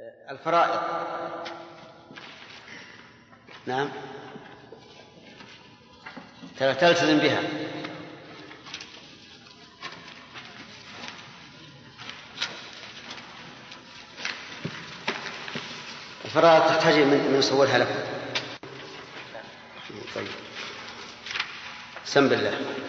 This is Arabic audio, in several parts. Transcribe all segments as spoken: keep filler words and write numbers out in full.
الفرائض. نعم تلتزم بها. الفرائض تحتاج من يصورها لكم. طيب سم بالله.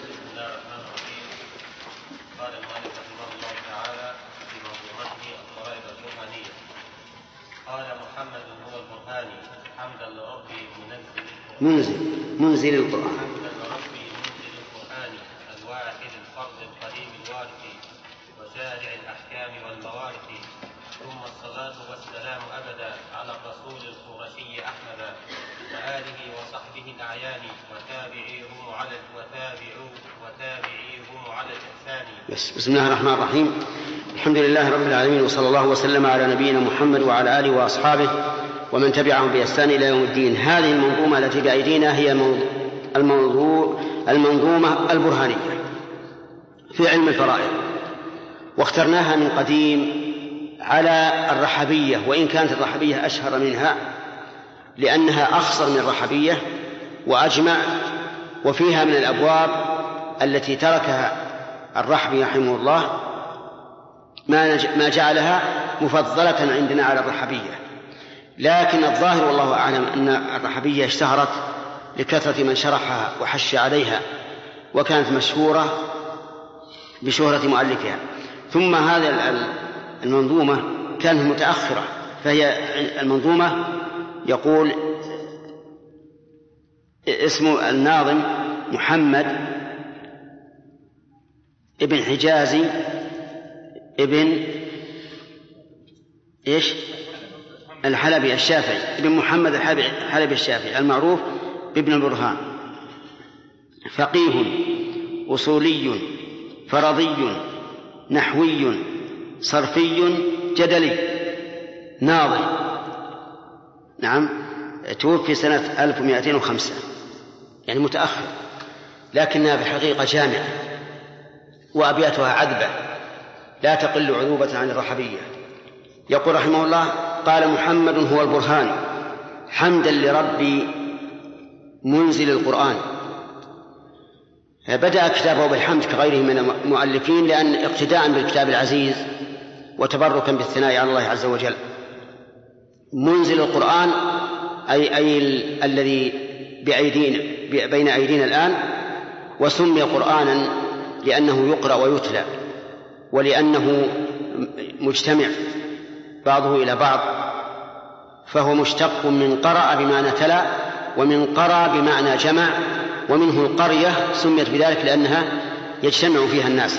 قال المؤلف رحمه الله تعالى في منظومته الفرائض البرهانية: قال محمد هو البرهاني حمدا لربي منزل منزل منزل القرآن حمدا لربي منزل القرآن الواحد الفرد القديم الوارث وشارع الأحكام والموارث، ثم الصلاة والسلام أبدا على الرسول القرشي أحمد وآله وصحبه الأعيان وتابعيهم على وتابعوا وتابعيهم على الإحسان. بسم الله الرحمن الرحيم. الحمد لله رب العالمين، وصلى الله وسلم على نبينا محمد وعلى آله وأصحابه ومن تبعهم بإحسان إلى يوم الدين. هذه المنظومة التي بأيدينا هي الموضوع المنظومة البرهانية في علم الفرائض، واخترناها من قديم على الرحبية، وإن كانت الرحبية أشهر منها لأنها أخصر من الرحبية وأجمع، وفيها من الأبواب التي تركها الرحبي رحمه الله ما جعلها مفضلة عندنا على الرحبية. لكن الظاهر والله أعلم أن الرحبية اشتهرت لكثرة من شرحها وحش عليها، وكانت مشهورة بشهرة مؤلفها. ثم هذه المنظومة كانت متأخرة، فهي المنظومة يقول اسم الناظم محمد ابن حجازي ابن إيش الحلبي الشافعي، ابن محمد الحلبي الشافعي المعروف بابن البرهان، فقيه أصولي فرضي نحوي صرفي جدلي ناظم. نعم توفي سنة ألف ومائتين وخمسة، يعني متأخر، لكنها بالحقيقة جامعة وأبياتها عذبة لا تقل عذوبة عن الرحبية. يقول رحمه الله: قال محمد هو البرهان حمدا لربي منزل القرآن. بدأ كتابه بالحمد كغيره من المؤلفين، لأن اقتداء بالكتاب العزيز وتبركا بالثناء على الله عز وجل. منزل القرآن أي, أي ال... الذي بأيدينا بين أيدينا الآن، وسمي قرآنا لأنه يقرأ ويتلى، ولأنه مجتمع بعضه إلى بعض، فهو مشتق من قرأ بمعنى تلا، ومن قرأ بمعنى جمع، ومنه القرية سميت بذلك لأنها يجتمع فيها الناس.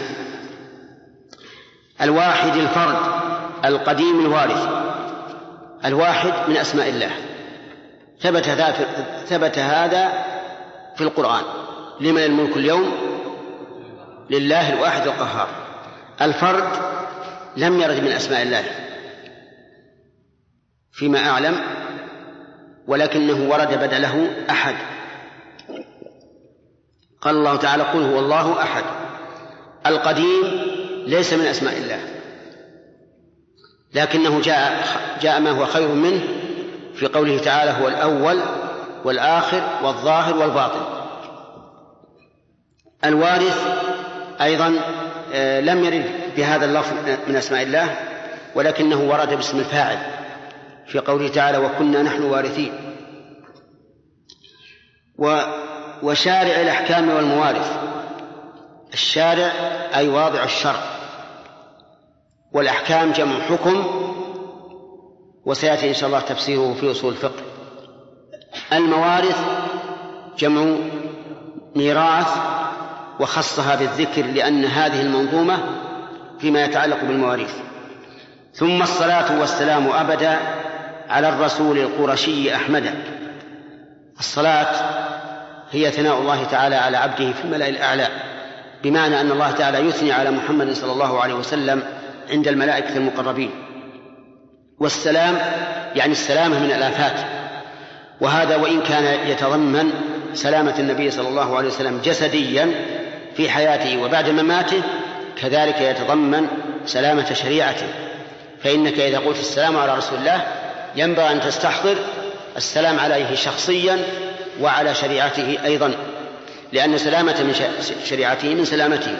الواحد الفرد القديم الوارث. الواحد من أسماء الله، ثبت هذا في, ثبت هذا في القرآن: لمن الملك اليوم لله الواحد القهار. الفرد لم يرد من أسماء الله فيما أعلم، ولكنه ورد بدله أحد. قال الله تعالى: قل هو الله أحد. القديم ليس من أسماء الله، لكنه جاء, جاء ما هو خير منه في قوله تعالى: هو الأول والآخر والظاهر والباطن. الوارث أيضا لم يرد بهذا اللفظ من أسماء الله، ولكنه ورد باسم الفاعل في قوله تعالى: وكنا نحن وارثين. وشارع الأحكام والموارث. الشارع أي واضع الشرع، والأحكام جمع حكم، وسيأتي إن شاء الله تفسيره في أصول الفقه. الموارث جمع ميراث، وخصها بالذكر لأن هذه المنظومة فيما يتعلق بالمواريث. ثم الصلاة والسلام أبدا على الرسول القرشي أحمد. الصلاة هي ثناء الله تعالى على عبده في الملأ الأعلى، بمعنى أن الله تعالى يثني على محمد صلى الله عليه وسلم عند الملائكة المقربين. والسلام يعني السلامة من الآفات، وهذا وإن كان يتضمن سلامة النبي صلى الله عليه وسلم جسديا في حياته وبعد مماته، كذلك يتضمن سلامة شريعته، فإنك إذا قلت السلام على رسول الله ينبغي أن تستحضر السلام عليه شخصيا وعلى شريعته أيضا، لأن سلامة من شريعته من سلامته.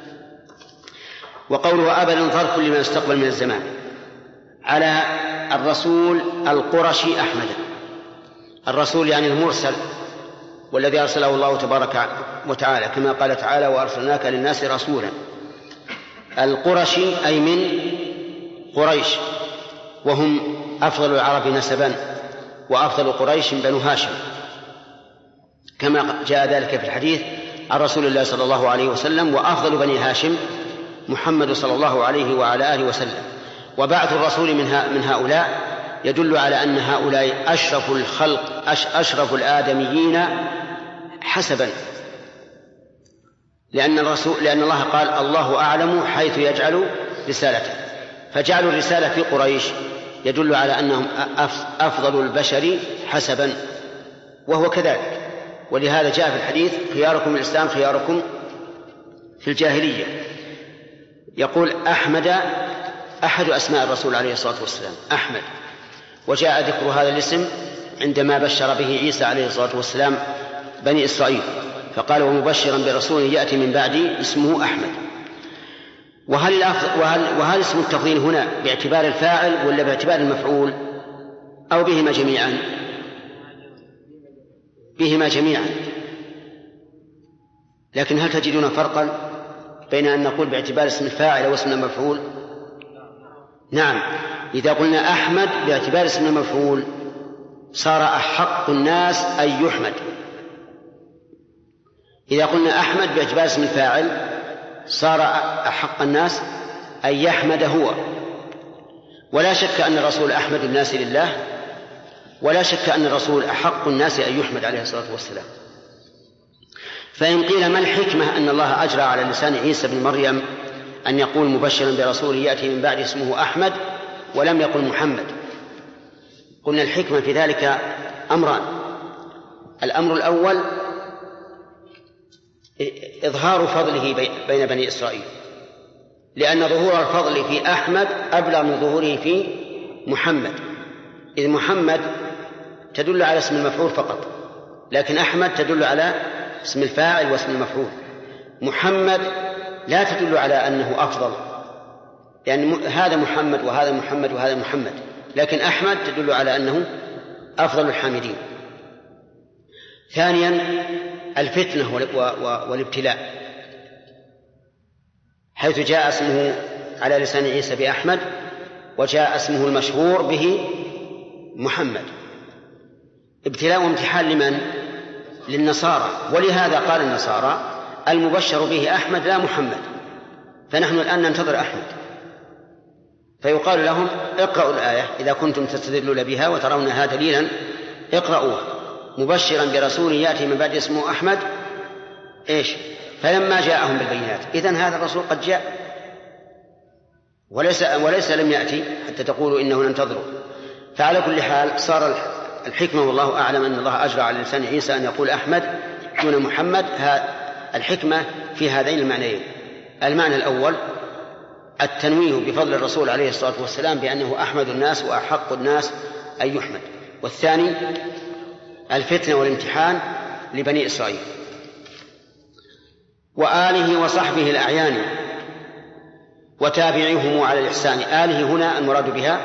وقوله أبدا ظرف لما يستقبل من الزمان على الرسول القرشي أحمد. الرسول يعني المرسل والذي أرسله الله تبارك وتعالى، كما قال تعالى وأرسلناك للناس رسولا. القرشي أي من قريش، وهم أفضل العرب نسبا، وأفضل قريش بنو هاشم، كما جاء ذلك في الحديث عن رسول الله صلى الله عليه وسلم: وأفضل بني هاشم محمد صلى الله عليه وعلى آله وسلم. وبعث الرسول من هؤلاء يدل على أن هؤلاء أشرف الخلق، أشرف الآدميين حسبا، لأن الرسول لأن الله قال: الله أعلم حيث يجعل رسالته، فجعلوا الرسالة في قريش يدل على أنهم أفضل البشر حسبا، وهو كذلك. ولهذا جاء في الحديث: خياركم الإسلام خياركم في الجاهلية. يقول أحمد أحد أسماء الرسول عليه الصلاة والسلام أحمد، وجاء ذكر هذا الاسم عندما بشر به عيسى عليه الصلاة والسلام بني إسرائيل، فقال: ومبشرا برسول يأتي من بعدي اسمه أحمد. وهل, وهل, وهل اسم التفضيل هنا باعتبار الفاعل ولا باعتبار المفعول أو بهما جميعا؟ بهما جميعا. لكن هل تجدون فرقا بين أن نقول باعتبار اسم الفاعل واسم المفعول؟ نعم، إذا قلنا أحمد باعتبار اسم المفعول صار أحق الناس أن يحمد. إذا قلنا أحمد باعتبار اسم الفاعل صار أحق الناس أن يحمد هو. ولا شك أن الرسول أحمد الناس لله، ولا شك أن الرسول أحق الناس أن يحمد عليه الصلاة والسلام. فإن قيل ما الحكمة أن الله أجرى على لسان عيسى بن مريم أن يقول مبشرا برسول يأتي من بعد اسمه أحمد ولم يقل محمد؟ قلنا الحكمة في ذلك أمران. الأمر الأول إظهار فضله بين بني إسرائيل، لأن ظهور الفضل في أحمد أبلغ من ظهوره في محمد، إذ محمد تدل على اسم المفعول فقط، لكن أحمد تدل على اسم الفاعل واسم المفعول. محمد لا تدل على أنه أفضل، لأن يعني هذا محمد وهذا محمد وهذا محمد، لكن أحمد تدل على أنه أفضل الحامدين. ثانيا الفتنة والابتلاء، حيث جاء اسمه على لسان عيسى بأحمد وجاء اسمه المشهور به محمد. ابتلاء وامتحان لمن؟ للنصارى، ولهذا قال النصارى المبشر به أحمد لا محمد، فنحن الآن ننتظر أحمد، فيقال لهم اقرأوا الآية إذا كنتم تستدلون بها وترونها دليلا، اقرأوها مبشرا برسول يأتي من بعد اسمه أحمد إيش؟ فلما جاءهم بالبينات. إذن هذا الرسول قد جاء وليس, وليس لم يأتي حتى تقولوا إنه ننتظره. فعلى كل حال صار الحكمة والله أعلم أن الله أجرى على لسان عيسى أن يقول أحمد دون محمد. الحكمة في هذين المعنيين: المعنى الأول التنويه بفضل الرسول عليه الصلاة والسلام بأنه أحمد الناس وأحق الناس أن يحمد، والثاني الفتنة والامتحان لبني إسرائيل. وآله وصحبه الأعيان وتابعيهم على الإحسان. آله هنا المراد بها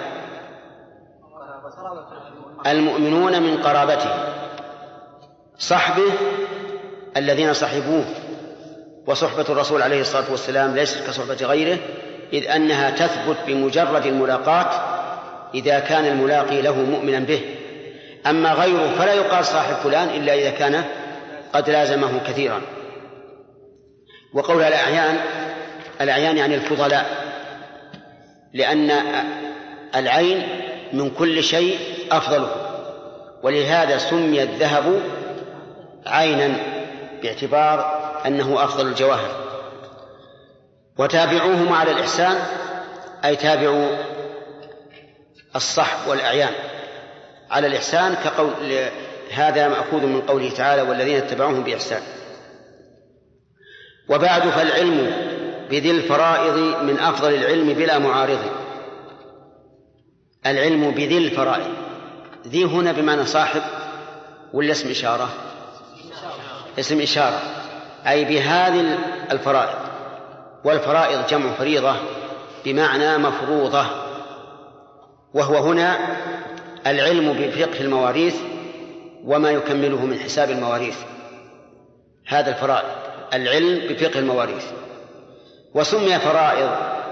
المؤمنون من قرابته، صحبه الذين صحبوه. وصحبة الرسول عليه الصلاة والسلام ليست كصحبة غيره، إذ أنها تثبت بمجرد الملاقاة إذا كان الملاقي له مؤمنا به، أما غيره فلا يقال صاحب فلان إلا إذا كان قد لازمه كثيرا. وقول الأعيان، الأعيان يعني الفضلاء، لأن العين من كل شيء أفضله، ولهذا سمي الذهب عينا باعتبار أنه أفضل الجواهر. وتابعوهم على الإحسان أي تابعوا الصحب والأعيان على الإحسان، كقول هذا مأخوذ من قوله تعالى والذين اتبعوهم بإحسان. وبعد فالعلم بذي الفرائض من أفضل العلم بلا معارض. العلم بذي الفرائض. ذي هنا بمعنى صاحب ولا اسم إشارة؟ اسم إشارة، أي بهذه الفرائض. والفرائض جمع فريضة بمعنى مفروضة، وهو هنا العلم بفقه المواريث وما يكمله من حساب المواريث. هذا الفرائض العلم بفقه المواريث. وسمي فرائض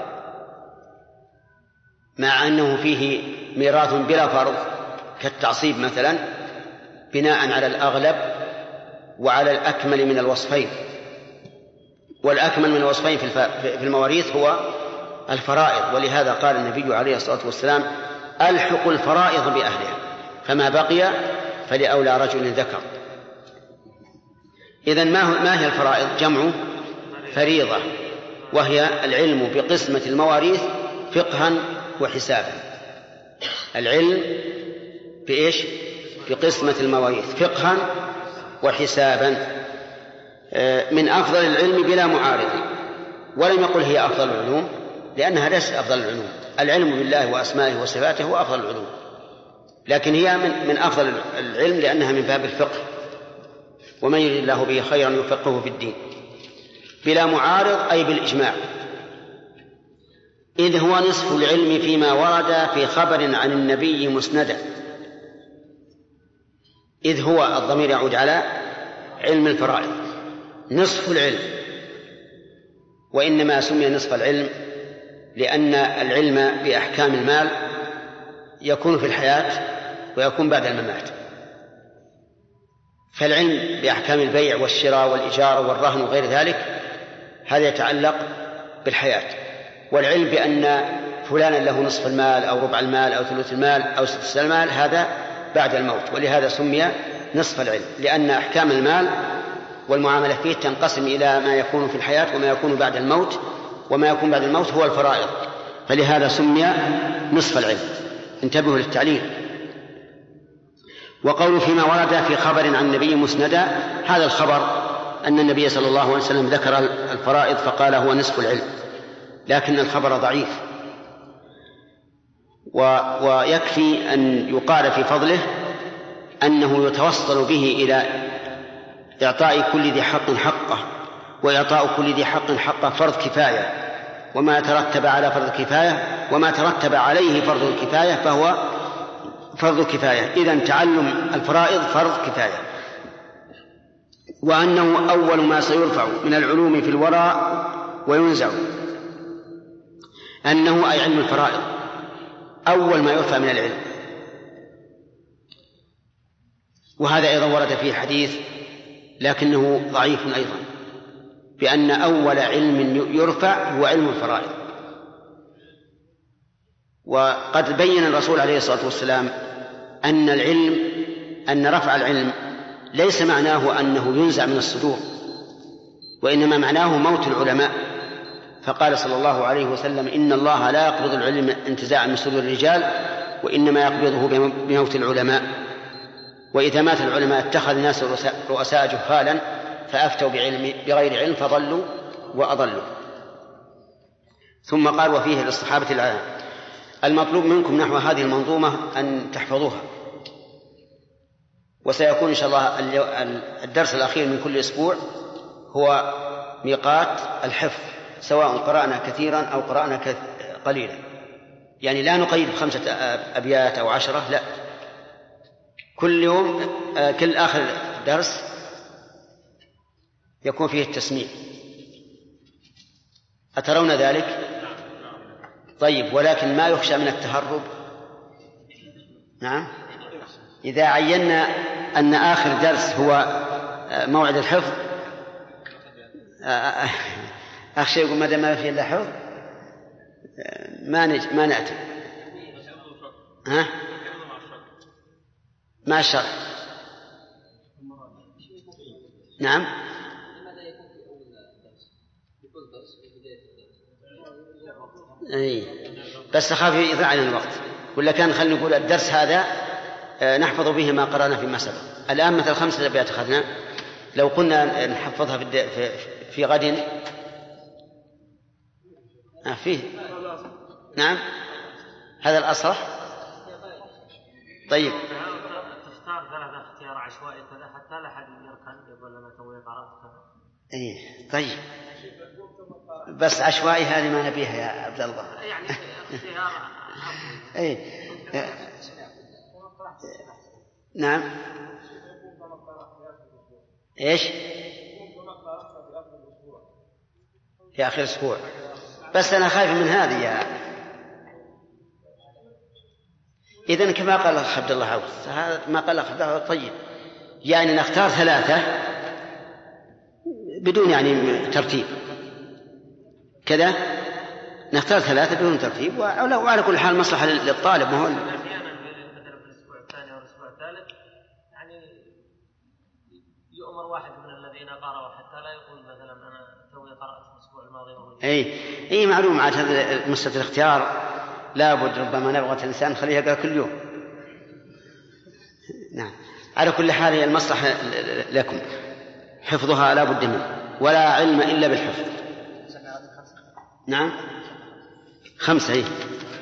مع أنه فيه ميراث بلا فرض كالتعصيب مثلا، بناء على الأغلب وعلى الأكمل من الوصفين. والأكمل من الوصفين في المواريث هو الفرائض، ولهذا قال النبي عليه الصلاة والسلام: ألحق الفرائض بأهلها، فما بقي فلأولى رجل ذكر. إذن ما هي الفرائض؟ جمع فريضة، وهي العلم بقسمة المواريث فقها وحسابا. العلم بإيش؟ بقسمة المواريث فقها وحسابا، من أفضل العلم بلا معارض. ولم يقل هي أفضل العلوم، لأنها ليست أفضل العلوم. العلم بالله وأسمائه وصفاته هو أفضل العلوم، لكن هي من, من أفضل العلم لأنها من باب الفقه، ومن يريد الله به خيرا يفقهه في الدين. بلا معارض أي بالإجماع، إذ هو نصف العلم فيما ورد في خبر عن النبي مسندا. إذ هو الضمير يعود على علم الفرائض، نصف العلم. وإنما سمي نصف العلم لأن العلم بأحكام المال يكون في الحياة ويكون بعد الممات. فالعلم بأحكام البيع والشراء والإجارة والرهن وغير ذلك هذا يتعلق بالحياة. والعلم بأن فلانا له نصف المال أو ربع المال أو ثلث المال أو سدس المال هذا بعد الموت، ولهذا سمي نصف العلم، لأن أحكام المال والمعاملة فيه تنقسم إلى ما يكون في الحياة وما يكون بعد الموت، وما يكون بعد الموت هو الفرائض، فلهذا سمي نصف العلم. انتبهوا للتعليل. وقول فيما ورد في خبر عن النبي مسندا، هذا الخبر أن النبي صلى الله عليه وسلم ذكر الفرائض فقال هو نصف العلم، لكن الخبر ضعيف، و... ويكفي أن يقال في فضله أنه يتوصل به إلى إعطاء كل ذي حق حقه، وإعطاء كل ذي حق حقه فرض كفاية، وما ترتب على فرض كفاية وما ترتب عليه فرض الكفاية فهو فرض كفاية. إذن تعلم الفرائض فرض كفاية. وأنه أول ما سيرفع من العلوم في الوراء وينزع، أنه أي علم الفرائض أول ما يرفع من العلم. وهذا أيضا ورد فيه حديث لكنه ضعيف أيضا، بأن أول علم يرفع هو علم الفرائض. وقد بين الرسول عليه الصلاة والسلام أن العلم أن رفع العلم ليس معناه أنه ينزع من الصدور، وإنما معناه موت العلماء. فقال صلى الله عليه وسلم: إن الله لا يقبض العلم انتزاعا من صدور الرجال، وإنما يقبضه بموت العلماء. وإذا مات العلماء اتخذ الناس رؤساء جهالا فأفتوا بعلم بغير علم فضلوا وأضلوا. ثم قال: وفيه للصحابة العلم. المطلوب منكم نحو هذه المنظومة أن تحفظوها، وسيكون إن شاء الله الدرس الأخير من كل أسبوع هو ميقات الحفظ، سواء قرأنا كثيرا أو قرأنا قليلا. يعني لا نقيد بخمسة أبيات أو عشرة، لا، كل يوم كل آخر درس يكون فيه التسميع. أترون ذلك؟ طيب، ولكن ما يخشى من التهرب. نعم، إذا عينا أن آخر درس هو موعد الحفظ أخشى يقول ماذا ما في إلا حفظ ما نج ما نأتي. ها؟ مع الشرح. نعم. أي بس أخاف يضيع علينا الوقت، ولا كان خلينا نقول الدرس هذا نحفظ به ما قرأنا في مسألة. الآن مثل خمسة أبيات أخذنا، لو قلنا نحفظها في في, في غد فيه. نعم، هذا الأصح. طيب تختار ثلاثة اختيار عشوائي كذا حتى لا أحد يركن يقول لنا توي قرأت كذا. إيه طيب بس عشوائي هذه ما نبيها يا عبد الله. يعني اختيار. إيه نعم. إيش؟ في آخر أسبوع. بس أنا خايف من هذه يا إذن كما قال الأخ عبد الله عوض، هذا ما قال الأخ عبد الله طيب، يعني نختار ثلاثة بدون يعني ترتيب كذا، نختار ثلاثة بدون ترتيب، وعلى كل حال مصلحة للطالب. ما هو أحيانا مثلا في الأسبوع الثاني أو الأسبوع الثالث يعني يؤمر واحد من الذين قرأوا حتى لا يقول مثلا أنا توي قرأت الأسبوع الماضي. أي أي معلوم. عاد هذا مسألة الاختيار لابد، ربما نبغى الإنسان خليه يقرأ كل يوم. نعم على كل حال هي المصلحة لكم، حفظها لا بد منه، ولا علم إلا بالحفظ. نعم خمسة. هي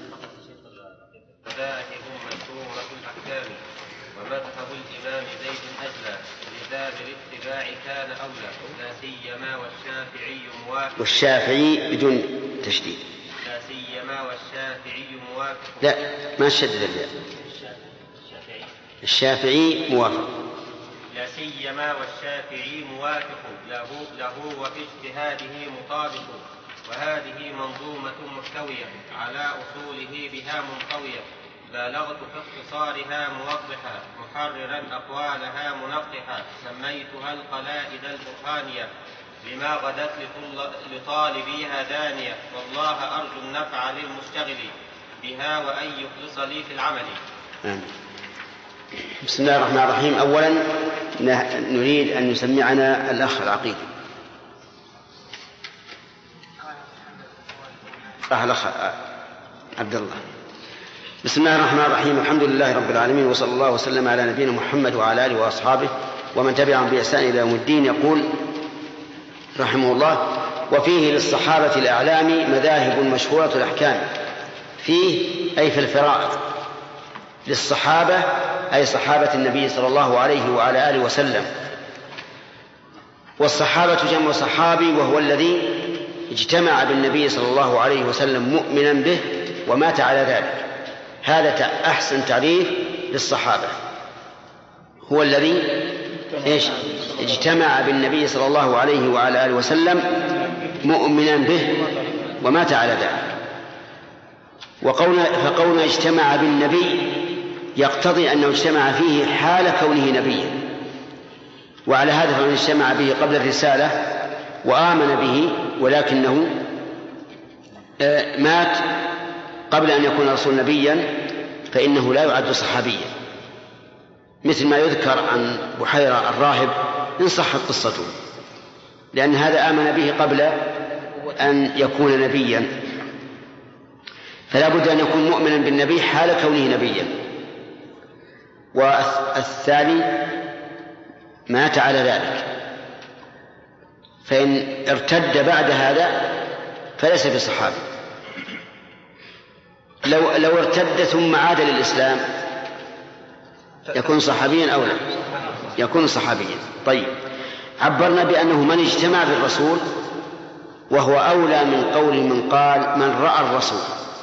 مذاهب مشهورة الأحكام ومذهب الإمام زيد أجلى، لذا بالاتباع كان أولى، لا سيما والشافعي موافق. والشافعي بدون تشديد. لا سيما والشافعي موافق. لا ما شدد الياء. الشافعي موافق. لا سيما والشافعي موافق له له وفي اجتهاده مطابق، وهذه منظومة محتوية على أصوله بها منطوية، بالغت في اختصارها موضحة محررا أقوالها منقحة، سميتها القلائد البرهانية لما غدت لطالبيها دانية، والله أرجو النفع للمشتغل بها وأن يخلص لي في العمل. آمين. بسم الله الرحمن الرحيم. أولا نريد أن يسمعنا الأخ العقيد. الأخ عبد الله. بسم الله الرحمن الرحيم. الحمد لله رب العالمين، وصلى الله وسلم على نبينا محمد وعلى آله وأصحابه ومن تبعهم بإحسان إلى يوم الدين. يقول رحمه الله: وفيه للصحابة الأعلام مذاهب مشهورة الأحكام. فيه أي في الفرائض، للصحابة أي صحابة النبي صلى الله عليه وعلى آله وسلم. والصحابة جمع صحابي، وهو الذي اجتمع بالنبي صلى الله عليه وسلم مؤمنا به ومات على ذلك. هذا أحسن تعريف للصحابة، هو الذي إيش؟ اجتمع بالنبي صلى الله عليه وعلى آله وسلم مؤمنا به ومات على ذلك. وقولنا فقولنا اجتمع بالنبي يقتضي أنه اجتمع فيه حال كونه نبيا، وعلى هذا فمن اجتمع به قبل الرسالة وآمن به ولكنه مات قبل أن يكون رسول نبيا فإنه لا يعد صحابيا، مثل ما يذكر عن بحيرة الراهب إن صحت قصته، لأن هذا آمن به قبل أن يكون نبيا، فلا بد أن يكون مؤمنا بالنبي حال كونه نبيا. والثاني مات على ذلك، فإن ارتد بعد هذا فليس بصحابي. لو, لو ارتد ثم عاد للإسلام يكون صحابيا أو لا؟ يكون صحابيا. طيب، عبرنا بأنه من اجتمع بالرسول، وهو أولى من قول من قال من رأى الرسول.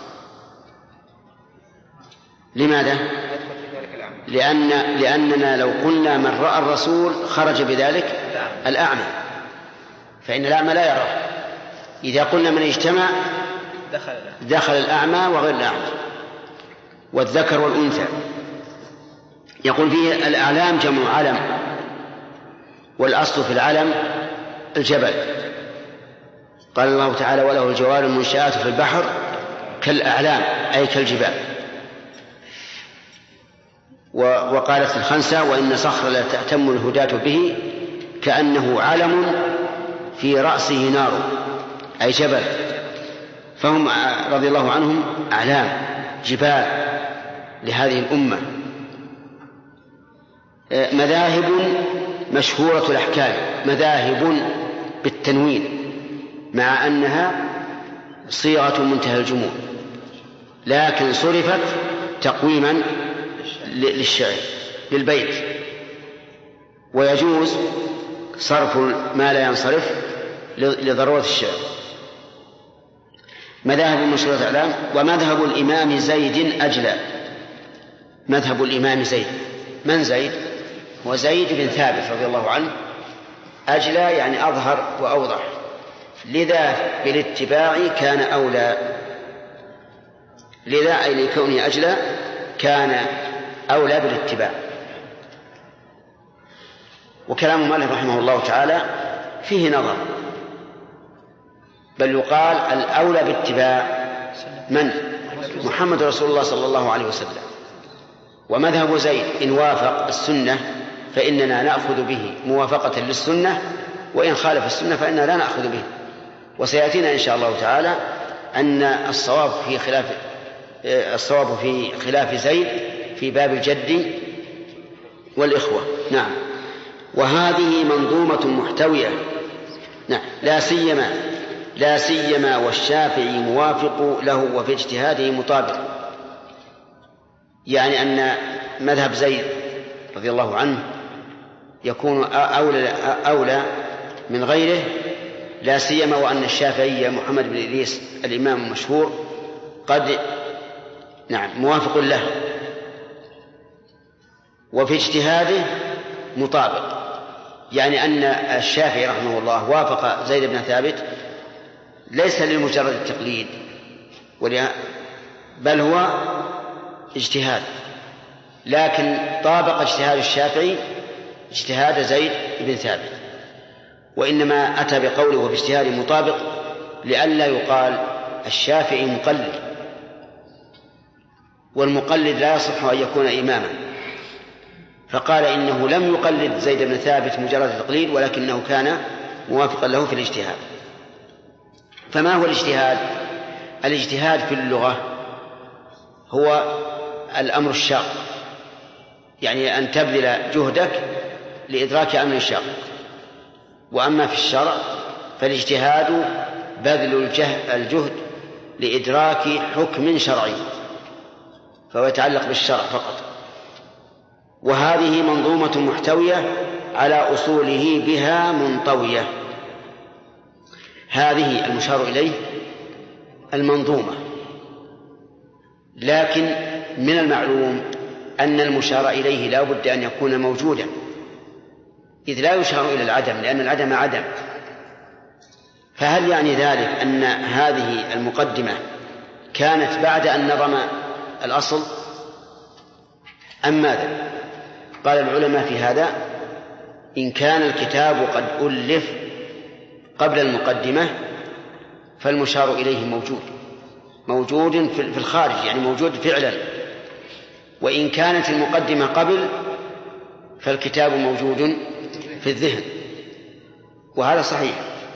لماذا؟ لأن لأننا لو قلنا من رأى الرسول خرج بذلك الأعمى، فإن الأعمى لا يراه. إذا قلنا من اجتمع دخل الأعمى وغير الأعمى والذكر والأنثى. يقول فيه الأعلام جمع علم، والأصل في العلم الجبل. قال الله تعالى: وله الجوار المنشآت في البحر كالأعلام، أي كالجبال. وقالت الخنسة: وإن صخر لا تأتم الهداة به كأنه علم في رأسه نار، أي جبل. فهم رضي الله عنهم أعلام جبال لهذه الأمة. مذاهب مشهورة الأحكام، مذاهب بالتنوين مع أنها صيغة منتهى الجموع، لكن صرفت تقويما للشعر للبيت، ويجوز صرف ما لا ينصرف لضرورة الشعر. مذاهب مشهورة الإعلام. ومذهب الإمام زيد أجلى. مذهب الإمام زيد، من زيد؟ هو زيد بن ثابت رضي الله عنه. أجلى يعني أظهر وأوضح، لذا بالاتباع كان أولى. لذا أي لكونه أجلى كان أولى بالاتباع. وكلام مالك رحمه الله تعالى فيه نظر، بل يقال الأولى باتباع من؟ محمد رسول الله صلى الله عليه وسلم. ومذهب زيد إن وافق السنة فإننا نأخذ به موافقة للسنة، وإن خالف السنة فإننا لا نأخذ به. وسيأتينا إن شاء الله تعالى أن الصواب في خلاف الصواب في خلاف زيد في باب الجد والإخوة. نعم. وهذه منظومة محتوية. نعم. لا سيما لا سيما والشافعي موافق له وفي اجتهاده مطابق. يعني أن مذهب زيد رضي الله عنه يكون أولى, أولى من غيره، لا سيما وأن الشافعي محمد بن إدريس الإمام المشهور قد نعم موافق له وفي اجتهاده مطابق. يعني أن الشافعي رحمه الله وافق زيد بن ثابت ليس لمجرد التقليد، بل هو اجتهاد، لكن طابق اجتهاد الشافعي اجتهاد زيد بن ثابت، وإنما أتى بقوله وباجتهاد مطابق لئلا يقال الشافعي مقلد، والمقلد لا يصح أن يكون إماما، فقال إنه لم يقلد زيد بن ثابت مجرد تقليد، ولكنه كان موافقا له في الاجتهاد. فما هو الاجتهاد؟ الاجتهاد في اللغة هو الأمر الشاق، يعني أن تبذل جهدك لإدراك أمر شاق. وأما في الشرع فالاجتهاد بذل الجهد لإدراك حكم شرعي، فهو يتعلق بالشرع فقط. وهذه منظومة محتوية على أصوله بها منطوية. هذه المشار إليه المنظومة، لكن من المعلوم أن المشار إليه لا بد أن يكون موجودا، إذ لا يشار إلى العدم، لأن العدم عدم. فهل يعني ذلك أن هذه المقدمة كانت بعد أن نظم الأصل أم ماذا؟ قال العلماء في هذا إن كان الكتاب قد ألف قبل المقدمة فالمشار إليه موجود موجود في الخارج، يعني موجود فعلا. وإن كانت المقدمة قبل فالكتاب موجود في الذهن، وهذا صحيح.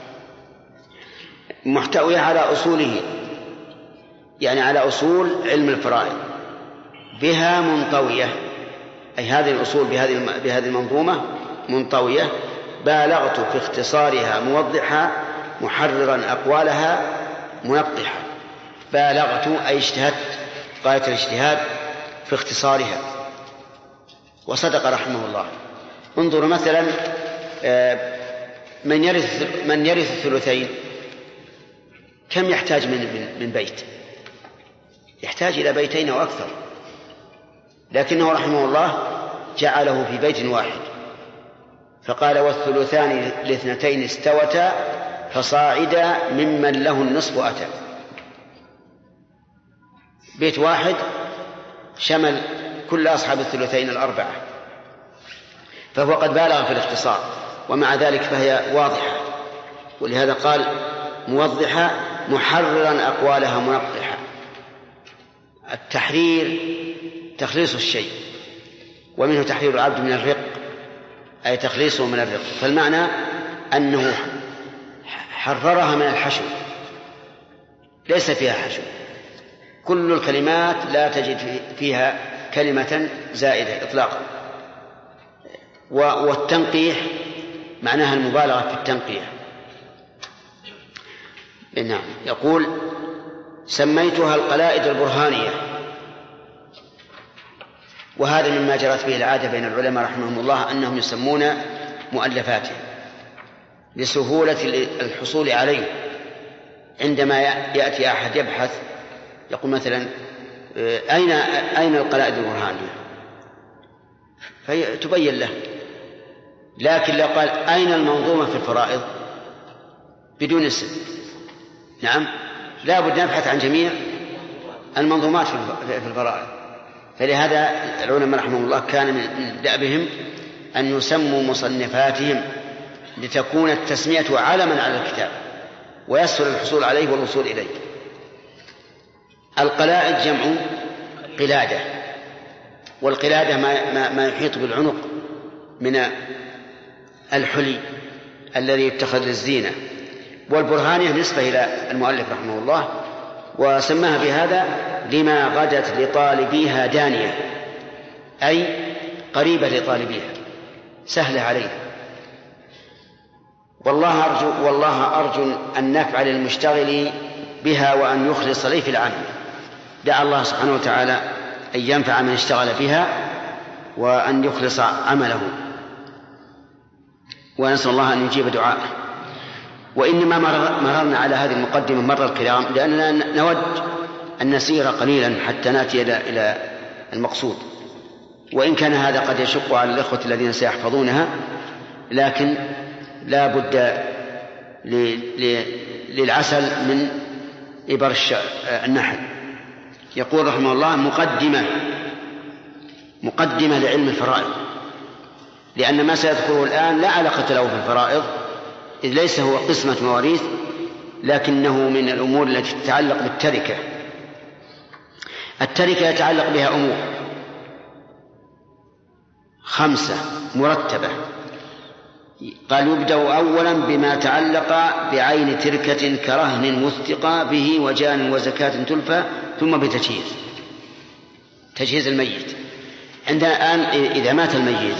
محتوي على أصوله، يعني على أصول علم الفرائض بها منطوية، أي هذه الأصول بهذه المنظومة منطوية. بالغت في اختصارها موضحا محررا أقوالها منقحا. بالغت أي اجتهدت غاية الاجتهاد في اختصارها، وصدق رحمه الله. انظروا مثلا من يرث من يرث الثلثين كم يحتاج من من بيت؟ يحتاج إلى بيتين أو أكثر، لكنه رحمه الله جعله في بيت واحد، فقال والثلثان لاثنتين استوتا فصاعدا ممن له النصف أتى. بيت واحد شمل كل أصحاب الثلثين الأربعة، فهو قد بالغ في الاختصار، ومع ذلك فهي واضحة، ولهذا قال موضحة محررا أقوالها منقحة. التحرير تخليص الشيء، ومنه تحرير العبد من الرق، أي تخليصه من الرق، فالمعنى أنه حررها من الحشو، ليس فيها حشو. كل الكلمات لا تجد فيها كلمة زائدة إطلاقا. والتنقيح معناها المبالغة في التنقيح. نعم. يقول سميتها القلائد البرهانية. وهذا مما جرت به العادة بين العلماء رحمهم الله أنهم يسمون مؤلفاتهم لسهولة الحصول عليه. عندما يأتي أحد يبحث يقول مثلا أين أين القلائد البرهانية فتبين له، لكن لو قال أين المنظومة في الفرائض بدون اسم، نعم لا بد نبحث عن جميع المنظومات في الفرائض. فلهذا العلماء رحمهم الله كان من دأبهم أن يسموا مصنفاتهم لتكون التسمية علما على الكتاب ويسهل الحصول عليه والوصول إليه. القلائد جمع قلادة، والقلادة ما, ما, ما يحيط بالعنق من الحلي الذي يتخذ للزينة. والبرهانية نسبة إلى المؤلف رحمه الله، وسماها بهذا لما غدت لطالبيها دانية، أي قريبة لطالبيها سهلة عليه. والله أرجو, والله أرجو النفع للمشتغل بها وأن يخلص لي في العمل. دعا الله سبحانه وتعالى أن ينفع من اشتغل بها وأن يخلص عمله، ونسأل الله أن يجيب دعاءه. وإنما مررنا على هذه المقدمة مر الكرام لأننا نود أن نسير قليلا حتى نأتي إلى المقصود، وإن كان هذا قد يشق على الإخوة الذين سيحفظونها، لكن لا بد للعسل من إبر النحل. يقول رحمه الله مقدمة مقدمة لعلم الفرائض، لأن ما سيذكره الآن لا علاقة له في الفرائض، إذ ليس هو قسمة مواريث، لكنه من الأمور التي تتعلق بالتركة. التركة يتعلق بها أمور خمسة مرتبة. قال يبدأ أولا بما تعلق بعين تركة كرهن وثق به وجان وزكاة تلفى، ثم بتجهيز تجهيز الميت. عندنا الآن إذا مات الميت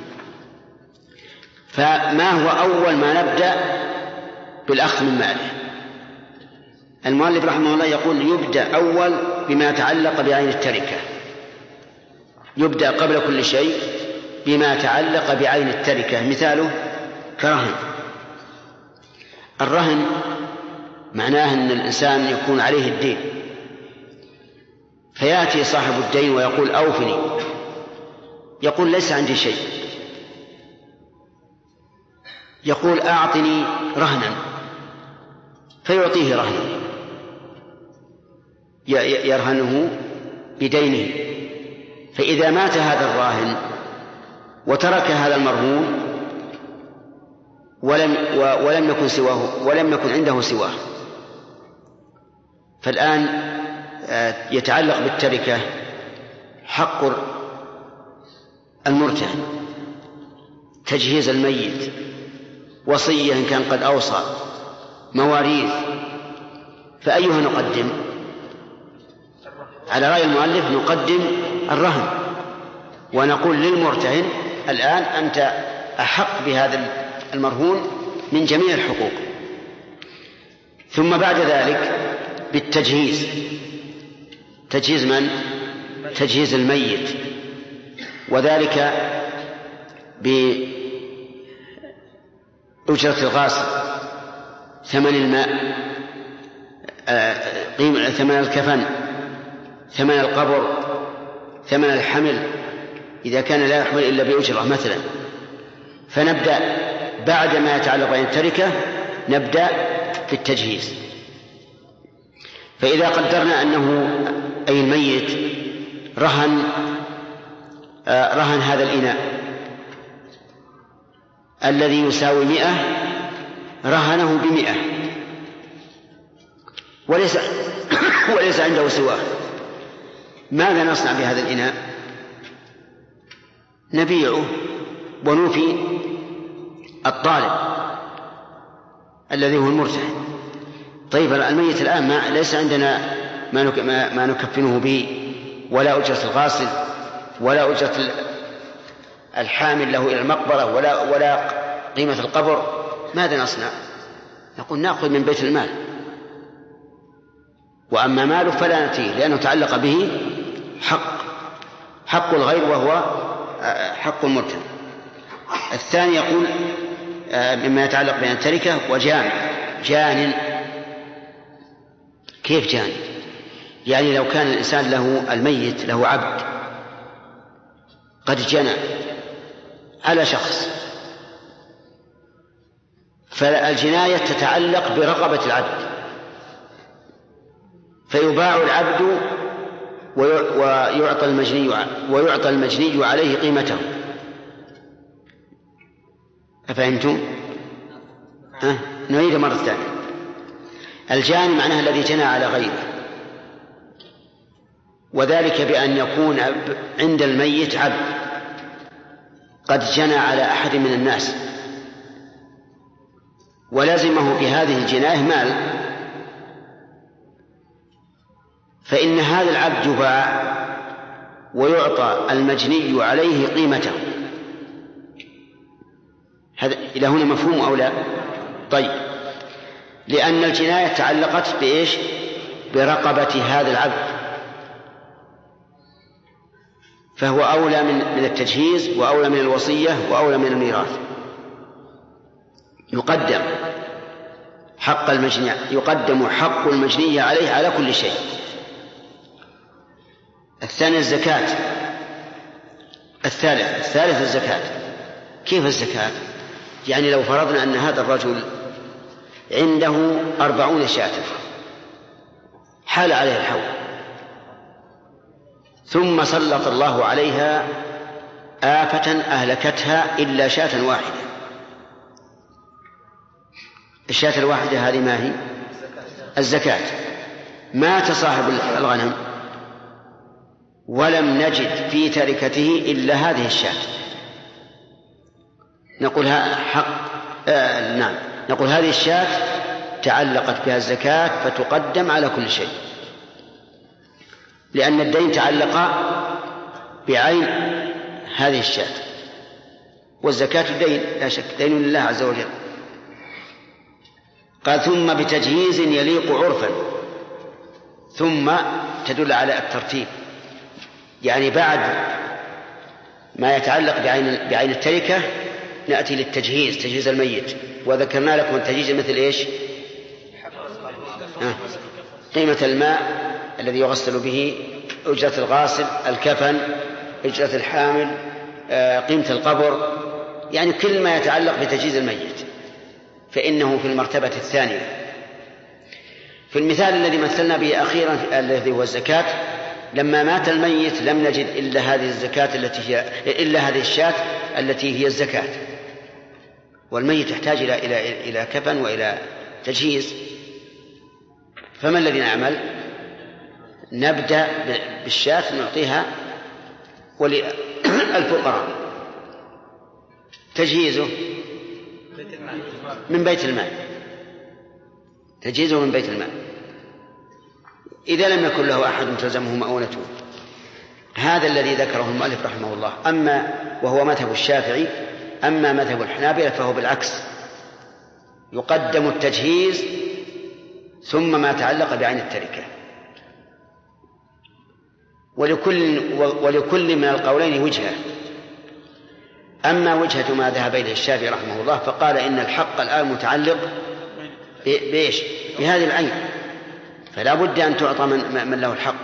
فما هو أول ما نبدأ بالأخذ من ماله؟ المؤلف رحمه الله يقول يبدأ أول بما يتعلق بعين التركة، يبدأ قبل كل شيء بما يتعلق بعين التركة. مثاله كرهن. الرهن معناه أن الإنسان يكون عليه الدين، فيأتي صاحب الدين ويقول أوفني، يقول ليس عندي شيء، يقول أعطني رهنا، فيعطيه رهنا يرهنه بدينه. فإذا مات هذا الراهن وترك هذا المرهون ولم, ولم يكن سواه ولم يكن عنده سواه، فالآن يتعلق بالتركة حق المرتهن، تجهيز الميت، وصية إن كان قد أوصى، مواريث. فأيها نقدم؟ على رأي المؤلف نقدم الرهن، ونقول للمرتهن الآن أنت أحق بهذا المرهون من جميع الحقوق. ثم بعد ذلك بالتجهيز. تجهيز من؟ تجهيز الميت، وذلك بأجرة الغاسل، ثمن الماء، قيمة ثمن الكفن، ثمن القبر، ثمن الحمل إذا كان لا يحمل إلا بأجرة مثلا. فنبدأ بعد ما يتعلق بعين التركة نبدأ في التجهيز. فإذا قدرنا أنه أي الميت رهن آه رهن هذا الإناء الذي يساوي مئة، رهنه بمئة وليس, وليس عنده سواه، ماذا نصنع بهذا الإناء؟ نبيعه ونوفي الطالب الذي هو المرتهن. طيب الميت الآن ما ليس عندنا ما, نك ما, ما نكفنه به، ولا أجرة الغاسل، ولا أجرة الحامل له إلى المقبرة، ولا, ولا قيمة القبر. ماذا نصنع؟ نقول نأخذ من بيت المال، وأما ماله فلا نأتيه، لأنه تعلق به حق حق الغير وهو حق المرتهن. الثاني يقول مما يتعلق بأن التركة وجان جان. كيف جان؟ يعني لو كان الإنسان له الميت له عبد قد جنى على شخص، فالجناية تتعلق برقبة العبد، فيباع العبد ويعطى المجني ويعطى المجني عليه قيمته. أفهمتم؟ أه؟ نعيد مرة ثانية. الجاني معناها الذي جنى على غيره، وذلك بأن يكون عند الميت عبد قد جنى على أحد من الناس ولزمه بهذه الجناية مال، فإن هذا العبد يباع ويعطى المجني عليه قيمته. هذا إلى هنا مفهوم أو لا؟ طيب، لأن الجناية تعلقت بإيش؟ برقبة هذا العبد، فهو أولى من من التجهيز وأولى من الوصية وأولى من الميراث. يقدم حق المجني يقدم حق المجني عليه على كل شيء. الثاني الزكاة. الثالث الثالث الزكاة. كيف الزكاة؟ يعني لو فرضنا أن هذا الرجل عنده أربعون شاة حال عليه الحول، ثم سلط الله عليها آفة أهلكتها إلا شاة واحدة. الشاة الواحدة هذه ما هي؟ الزكاة. مات صاحب الغنم ولم نجد في تركته إلا هذه الشاة، نقول حق آه نعم نقول هذه الشاة تعلقت بها الزكاة فتقدم على كل شيء، لأن الدين تعلق بعين هذه الشاة، والزكاة دين لا شك دين لله عز وجل. قال ثم بتجهيز يليق عرفا، ثم تدل على الترتيب، يعني بعد ما يتعلق بعين, بعين التركة نأتي للتجهيز، تجهيز الميت. وذكرنا لكم التجهيز مثل إيش؟ آه. قيمة الماء الذي يغسل به، أجرة الغاسل، الكفن، أجرة الحامل، آه، قيمة القبر، يعني كل ما يتعلق بتجهيز الميت فإنه في المرتبة الثانية. في المثال الذي مثلنا به أخيرا الذي هو الزكاة، لما مات الميت لم نجد إلا هذه الزكاة التي هي إلا هذه الشاة التي هي الزكاة، والميت يحتاج إلى إلى إلى كفن وإلى تجهيز. فما الذي نعمل؟ نبدأ بالشاة نعطيها وللفقراء، تجهيزه من بيت المال، تجهيزه من بيت المال إذا لم يكن له أحد تلزمه مؤونته. هذا الذي ذكره المؤلف رحمه الله. أما وهو مذهب الشافعي. أما مذهب الحنابلة فهو بالعكس، يقدم التجهيز ثم ما تعلق بعين التركة. ولكل, ولكل من القولين وجهة. أما وجهة ما ذهب إليه الشافعي رحمه الله فقال إن الحق الآن متعلق بإيش؟ بهذه العين، فلا بد أن تعطى من, من له الحق.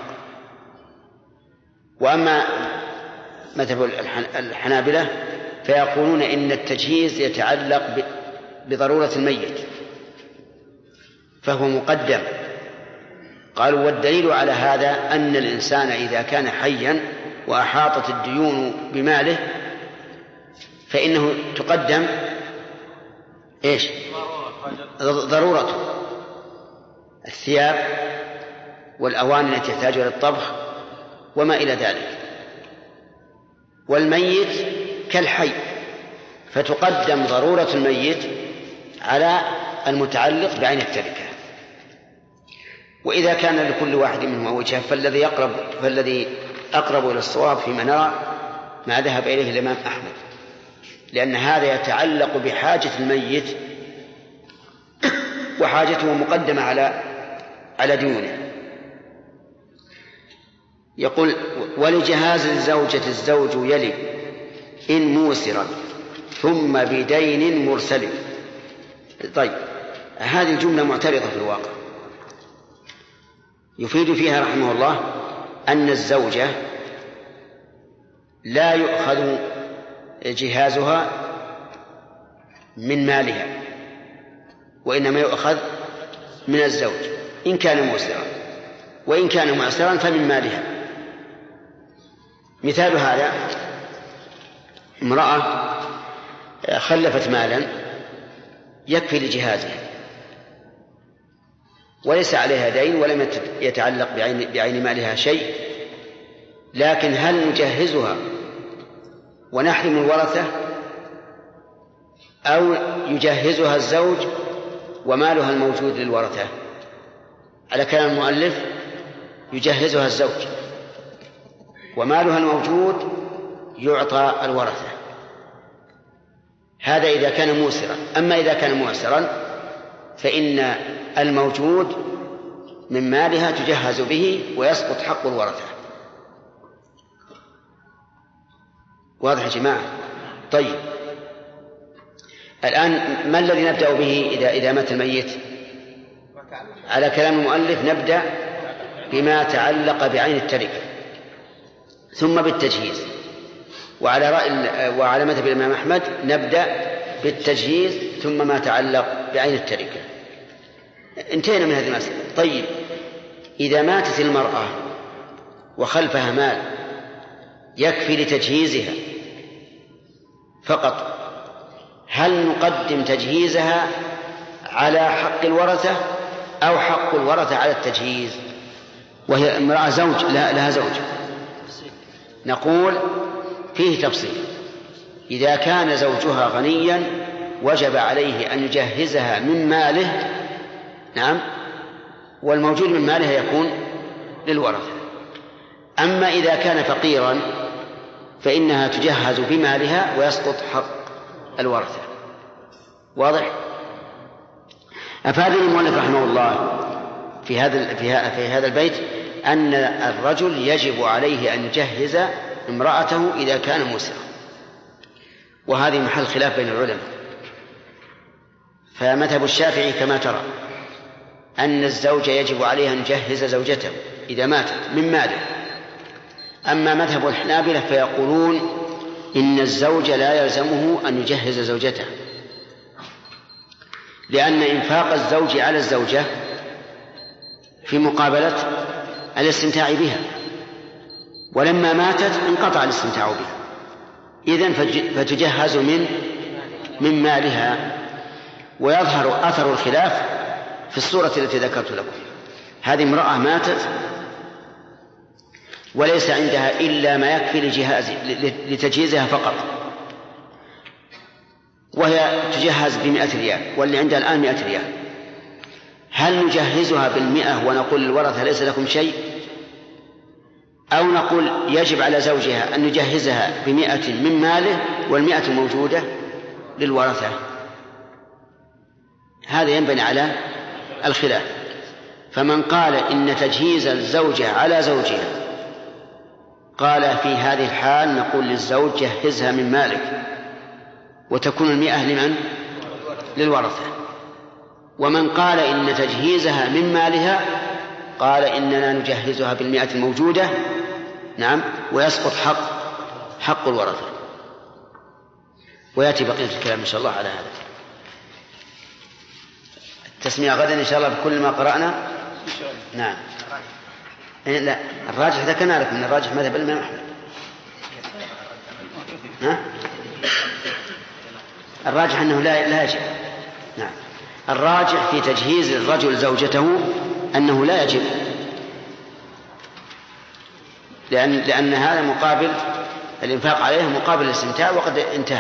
وأما مذهب الحنابلة فيقولون إن التجهيز يتعلق بضرورة الميت فهو مقدم. قالوا والدليل على هذا أن الإنسان إذا كان حيا وأحاطت الديون بماله فإنه تقدم إيش؟ ضرورته، الثياب والأواني التي يحتاجها للطبخ وما إلى ذلك. والميت كالحي فتقدم ضرورة الميت على المتعلق بعين التركة. وإذا كان لكل واحد منهما وجهة فالذي يقرب فالذي أقرب إلى الصواب فيما نرى ما ذهب إليه الإمام أحمد، لأن هذا يتعلق بحاجة الميت وحاجته مقدمة على على ديونه. يقول ولجهاز الزوجة الزوج يلي إن موسرا ثم بدين مرسل. طيب، هذه الجملة معترضة في الواقع. يفيد فيها رحمه الله أن الزوجة لا يؤخذ جهازها من مالها، وإنما يؤخذ من الزوج إن كان موسرا، وإن كان معسرا فمن مالها. مثال هذا: امرأة خلفت مالا يكفي لجهازها وليس عليها دين ولم يتعلق بعين, بعين مالها شيء، لكن هل نجهزها ونحرم الورثة أو يجهزها الزوج ومالها الموجود للورثة؟ على كلام المؤلف يجهزها الزوج ومالها الموجود يعطى الورثة. هذا إذا كان موسرا. أما إذا كان معسرا فإن الموجود من مالها تجهز به ويسقط حق الورثة. واضح يا جماعة؟ طيب، الآن ما الذي نبدأ به إذا إذا مات الميت؟ على كلام المؤلف نبدأ بما تعلق بعين التركة ثم بالتجهيز، وعلى رأي وعلى مذهب الإمام أحمد نبدأ بالتجهيز ثم ما تعلق بعين التركة. انتهينا من هذه المسألة. طيب، إذا ماتت المرأة وخلفها مال يكفي لتجهيزها فقط، هل نقدم تجهيزها على حق الورثة أو حق الورثة على التجهيز؟ وهي امرأة زوج لها زوج، نقول فيه تفصيل. إذا كان زوجها غنيا وجب عليه أن يجهزها من ماله، نعم، والموجود من ماله يكون للورثة. أما إذا كان فقيرا فإنها تجهز بمالها ويسقط حق الورثة. واضح؟ أفادني المؤلف رحمه الله في هذا في هذا البيت أن الرجل يجب عليه أن يجهز امرأته إذا كان مسرا، وهذه محل خلاف بين العلماء. فمذهب الشافعي كما ترى أن الزوج يجب عليه أن يجهز زوجته إذا ماتت من ماله. أما مذهب الحنابلة فيقولون إن الزوج لا يلزمه أن يجهز زوجته، لأن إنفاق الزوج على الزوجة في مقابلة الاستمتاع بها، ولما ماتت انقطع الاستمتاع بها، إذن فتجهز من من مالها. ويظهر أثر الخلاف في الصورة التي ذكرت لكم. هذه امرأة ماتت وليس عندها إلا ما يكفي لجهاز لتجهيزها فقط، وهي تجهز بمئة ريال واللي عندها الآن مئة ريال. هل نجهزها بالمئة ونقول الورثة ليس لكم شيء، أو نقول يجب على زوجها أن يجهزها بمئة من ماله والمئة موجودة للورثة؟ هذا ينبني على الخلاف. فمن قال إن تجهيز الزوجة على زوجها، قال في هذه الحال نقول للزوج جهزها من مالك وتكون المئة لمن؟ للورثة. ومن قال إن تجهيزها من مالها قال إننا نجهزها بالمئة الموجودة، نعم، ويسقط حق حق الورثة. ويأتي بقية الكلام إن شاء الله على هذا. التسمية غدا إن شاء الله بكل ما قرأنا. نعم. لا، الراجح ذكرنا لكم من الراجح مذهب الإمام أحمد. ها؟ الراجح أنه لا لا يجب. نعم. الراجح في تجهيز الرجل زوجته أنه لا يجب، لأن لأن هذا مقابل الإنفاق عليه مقابل الاستمتاع وقد انتهى.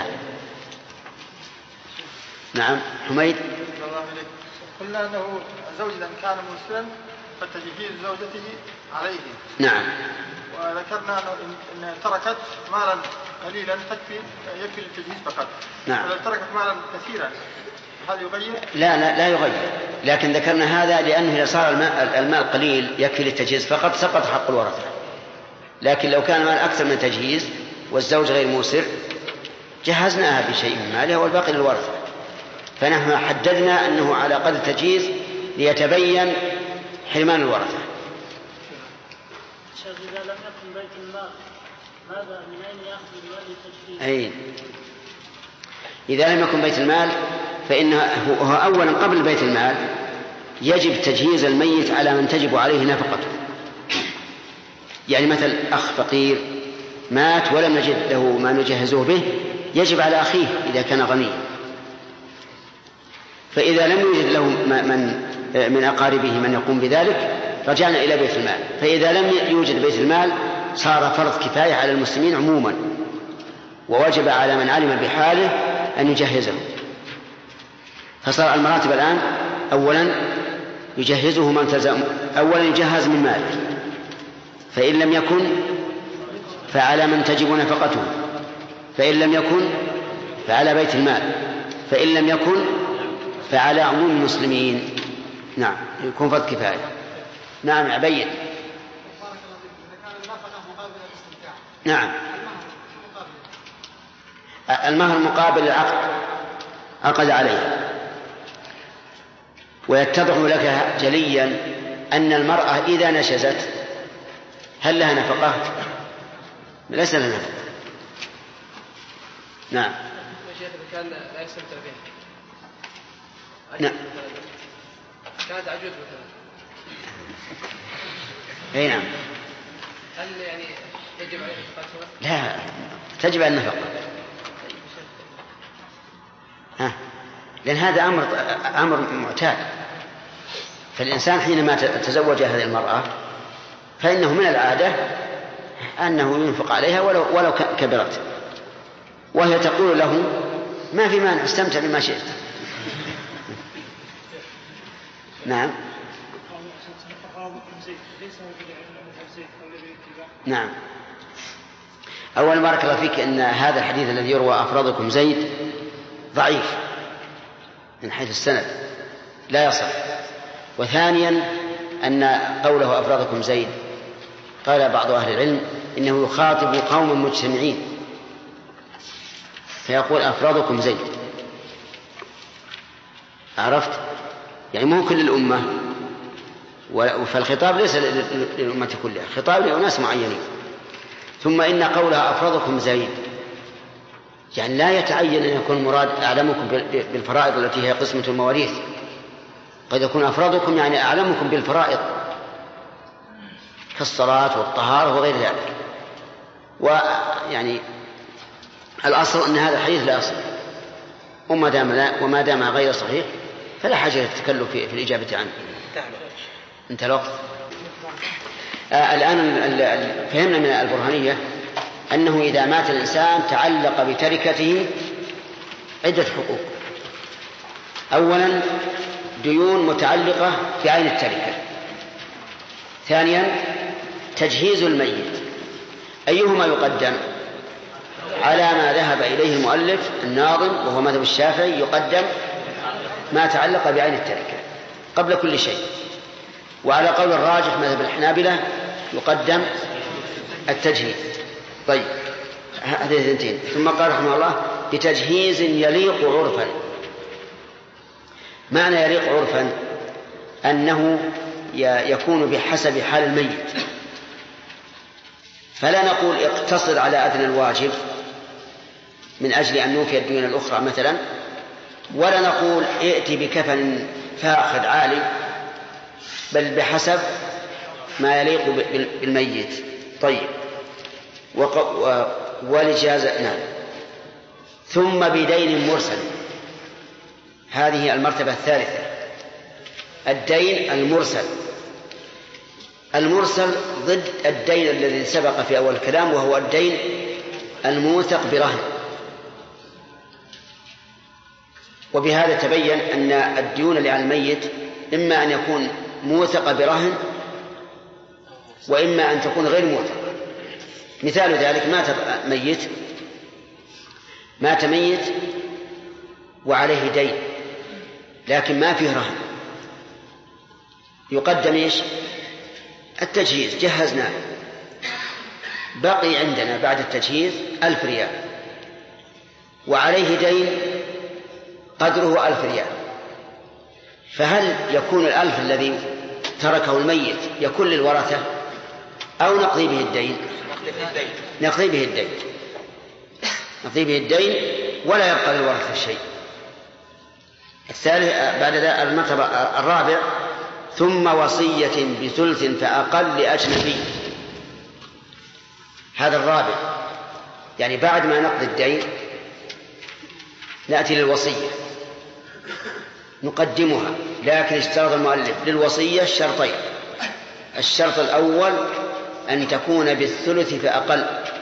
نعم. حميد. قلنا أنه الزوج إذا كان مسلما فتجهيز زوجته عليه. نعم. وذكرنا أنه إن تركت مالا قليلا تكفي يكفي للتجهيز فقط. نعم. ولو تركت مالا كثيرا هل يغير؟ لا لا لا يغير، لكن ذكرنا هذا لأنه إذا صار المال, المال قليل يكفي للتجهيز فقط سقط حق الورثة. لكن لو كان مال أكثر من تجهيز والزوج غير موسر جهزناها بشيء من مالها والباقي للورثة. فنحن حددنا أنه على قدر التجهيز ليتبين حرمان الورثة. إذا لم يكن بيت المال ماذا من أين يأخذ الولي التجهيز؟ أي إذا لم يكن بيت المال فإنه أولا قبل بيت المال يجب تجهيز الميت على من تجب عليه نفقته. يعني مثل أخ فقير مات ولم نجد له ما نجهزه به، يجب على أخيه إذا كان غنيا. فإذا لم يوجد له من من أقاربه من يقوم بذلك رجعنا إلى بيت المال. فإذا لم يوجد بيت المال صار فرض كفاية على المسلمين عموما، ووجب على من علم بحاله أن يجهزه. فصار المراتب الآن أولا يجهزه من تلزم، أولا يجهز من ماله، فإن لم يكن فعلى من تجب نفقته، فإن لم يكن فعلى بيت المال، فإن لم يكن فعلى عموم المسلمين. نعم يكون فرض كفاية. نعم عبيد. نعم المهر مقابل العقد عقد عليه. ويتضح لك جليا أن المرأة إذا نشزت هل لها نفقة؟ ليس لها نفقة. نعم كان لا يستمتع به. نعم كانت عجوز مثلا. اي نعم. هل يعني يجب عليه النفقة؟ لا تجب على النفقة. ها لأن هذا أمر أمر معتاد. فالإنسان حينما تزوج هذه المرأة فإنه من العادة أنه ينفق عليها ولو ولو كبرت، وهي تقول له ما في مانع استمتع بما شئت. نعم نعم. أول بارك الله فيك أن هذا الحديث الذي يروى أفرادكم زيد ضعيف من حيث السند لا يصح. وثانيا أن قوله أفرادكم زيد قال بعض أهل العلم إنه يخاطب قوما مجتمعين فيقول أفرادكم زيد. عرفت؟ يعني مو كل الأمة، فالخطاب ليس للأمة كلها، خطاب لأناس معينين. ثم إن قولها أفرادكم زيد يعني لا يتعين أن يكون مراد أعلمكم بالفرائض التي هي قسمة المواريث، قد يكون أفرادكم يعني أعلمكم بالفرائض كالصلاة والطهارة وغير ذلك. ويعني الأصل أن هذا الحديث لا أصل، وما دام لا وما دام غير صحيح فلا حاجة للتكلف في, في الإجابة عنه. انت الوقت. آه الآن فهمنا من البرهانية أنه إذا مات الإنسان تعلق بتركته عدة حقوق. أولا ديون متعلقة بعين التركة. ثانيا تجهيز الميت، أيهما يقدم؟ على ما ذهب إليه المؤلف الناظم وهو مذهب الشافعي يقدم ما تعلق بعين التركة قبل كل شيء. وعلى قول الراجح مذهب الحنابلة يقدم التجهيز. طيب هذه اثنتين. ثم قال رحمه الله بتجهيز يليق عرفا. معنى يليق عرفا أنه يكون بحسب حال الميت، فلا نقول اقتصر على أدنى الواجب من أجل أن نوفي الديون الأخرى مثلا، ولا نقول ائتي بكفن فاخر عالي، بل بحسب ما يليق بالميت. طيب ولجازة. نعم. ثم بدين مرسل، هذه المرتبة الثالثة، الدين المرسل. المرسل ضد الدين الذي سبق في أول الكلام وهو الدين الموثق برهن. وبهذا تبين أن الديون اللي على الميت إما أن يكون موثق برهن وإما أن تكون غير موثق. مثال ذلك مات ميت مات ميت وعليه دين لكن ما فيه رهن، يقدم إيش؟ التجهيز، جهزناه. بقي عندنا بعد التجهيز ألف ريال وعليه دين قدره ألف ريال، فهل يكون الألف الذي تركه الميت يكون للورثة أو نقضي به الدين؟ نقضي به الدين نقضي به الدين ولا يبقى للورثة شيء. الثالث بعد ذلك المرتبة الرابع ثم وصية بثلث فأقل لأجنبي. هذا الرابع، يعني بعد ما نقضي الدين نأتي للوصية نقدمها، لكن اشترط المؤلف للوصية شرطين: الشرط الأول أن تكون بالثلث فأقل،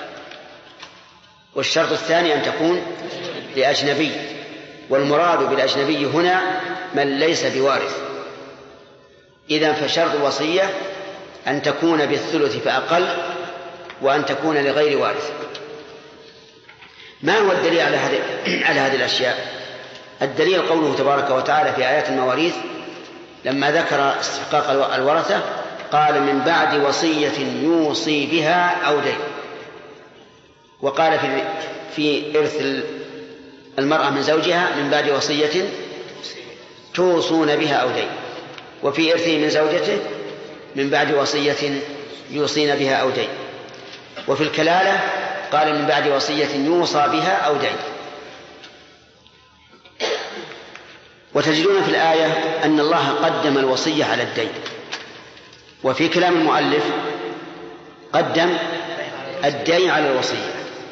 والشرط الثاني أن تكون لأجنبي، والمراد بالأجنبي هنا من ليس بوارث. إذن فشرط الوصية أن تكون بالثلث فأقل وأن تكون لغير وارث. ما هو الدليل على هذه على هذه الأشياء؟ الدليل قوله تبارك وتعالى في آيات المواريث لما ذكر استحقاق الورثة قال من بعد وصية يوصي بها أو دين، وقال في في إرث المرأة من زوجها من بعد وصية توصون بها أو دين، وفي إرثه من زوجته من بعد وصية يوصين بها أو دين، وفي الكلالة قال من بعد وصية يوصى بها أو دين. وتجدون في الآية أن الله قدم الوصية على الدين، وفي كلام المؤلف قدم الدين على الوصية،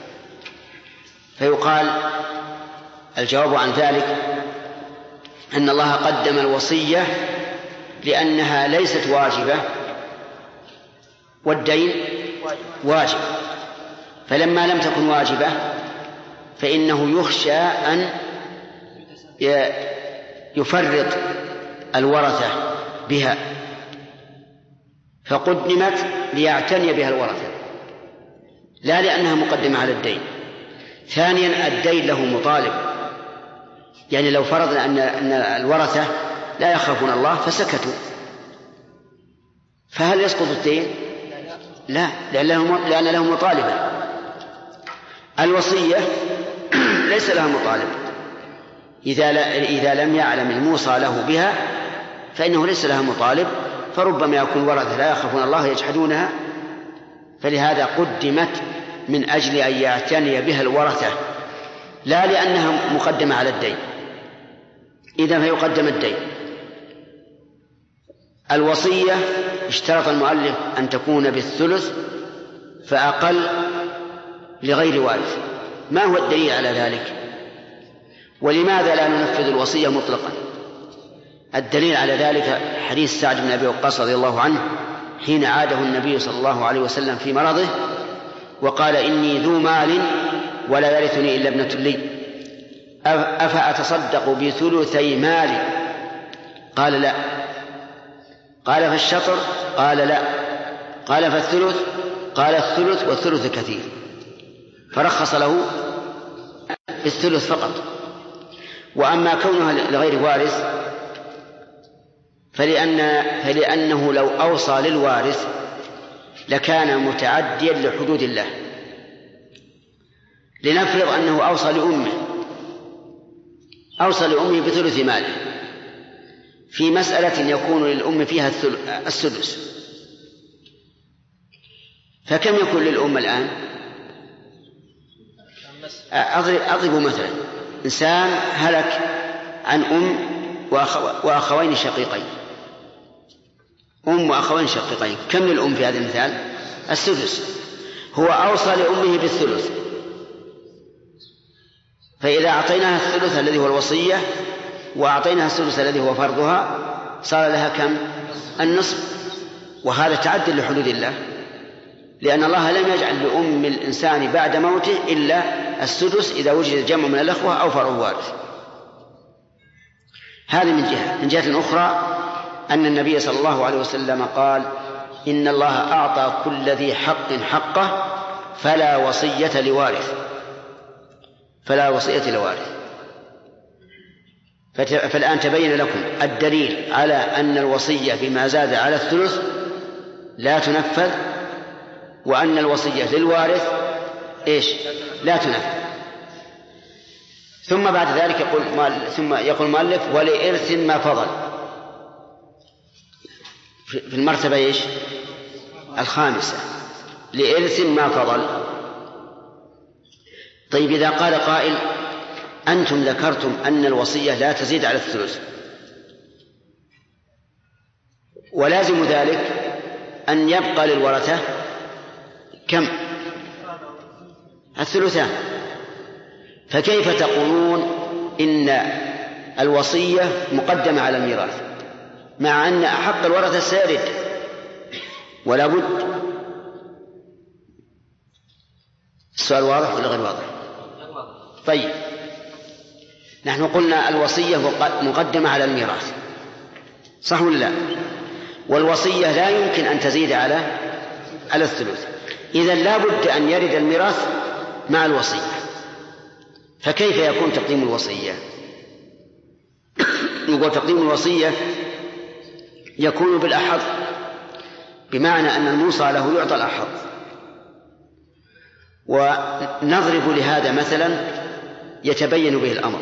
فيقال الجواب عن ذلك أن الله قدم الوصية لأنها ليست واجبة والدين واجب، فلما لم تكن واجبة فإنه يخشى أن يفرط الورثة بها، فقدمت ليعتني بها الورثة لا لأنها مقدمة على الدين. ثانيا الدين له مطالب، يعني لو فرضنا أن الورثة لا يخافون الله فسكتوا فهل يسقط الدين؟ لا، لأن له مطالبة. الوصية ليس لها مطالب، إذا, إذا لم يعلم الموصى له بها فإنه ليس لها مطالب، فربما يكون ورثة لا يخافون الله يجحدونها، فلهذا قدمت من أجل أن يعتني بها الورثة لا لأنها مقدمة على الدين. إذن فيقدم الدين. الوصية اشترط المؤلف أن تكون بالثلث فأقل لغير وارث. ما هو الدليل على ذلك؟ ولماذا لا ننفذ الوصية مطلقا؟ الدليل على ذلك حديث سعد بن أبي وقاص رضي الله عنه حين عاده النبي صلى الله عليه وسلم في مرضه وقال إني ذو مال ولا يرثني إلا ابنة لي أفأتصدق بثلثي مالي؟ قال لا. قال فالشطر؟ قال لا. قال فالثلث؟ قال الثلث والثلث كثير، فرخص له بالثلث فقط. وأما كونها لغير وارث فلأن فلأنه لو أوصى للوارث لكان متعديا لحدود الله. لنفرض أنه أوصى لأمه أوصى لأمه بثلث ماله في مسألة يكون للأم فيها السدس، فكم يكون للأم الآن؟ أضرب مثلا إنسان هلك عن أم وأخوين شقيقين، أم وأخوين شقيقين، كم للأم في هذا المثال؟ السدس. هو أوصى لأمه بالثلث، فإذا أعطيناها الثلث الذي هو الوصية وأعطيناها الثلث الذي هو فرضها صار لها كم؟ النصف. وهذا تعدي لحدود الله، لأن الله لم يجعل لأم الإنسان بعد موته إلا السدس إذا وجد جمع من الأخوة أو فرع وارث. هذه من جهة. من جهة أخرى أن النبي صلى الله عليه وسلم قال إن الله أعطى كل ذي حق حقه فلا وصية لوارث فلا وصية لوارث. فالآن تبين لكم الدليل على أن الوصية بما زاد على الثلث لا تنفذ وأن الوصية للوارث إيش؟ لا تنفذ. ثم بعد ذلك يقول ثم يقول المؤلف ولإرث ما فضل في المرتبة إيش؟ الخامسة، لإرث ما فضل. طيب إذا قال قائل أنتم ذكرتم أن الوصية لا تزيد على الثلث، ولازم ذلك أن يبقى للورثة كم؟ الثلثان. فكيف تقولون إن الوصية مقدمة على الميراث مع أن أحق الورثة سيرد؟ ولا بد. السؤال واضح ولا غير واضح؟ طيب، نحن قلنا الوصية مقدمة على الميراث، صح ولا لا؟ والوصية لا يمكن أن تزيد على على الثلث، إذن لا بد أن يرد الميراث مع الوصية. فكيف يكون تقديم الوصية؟ يقول تقديم الوصية يكون بالأحظ، بمعنى أن الموصى له يعطى الأحظ. ونضرب لهذا مثلا يتبين به الأمر.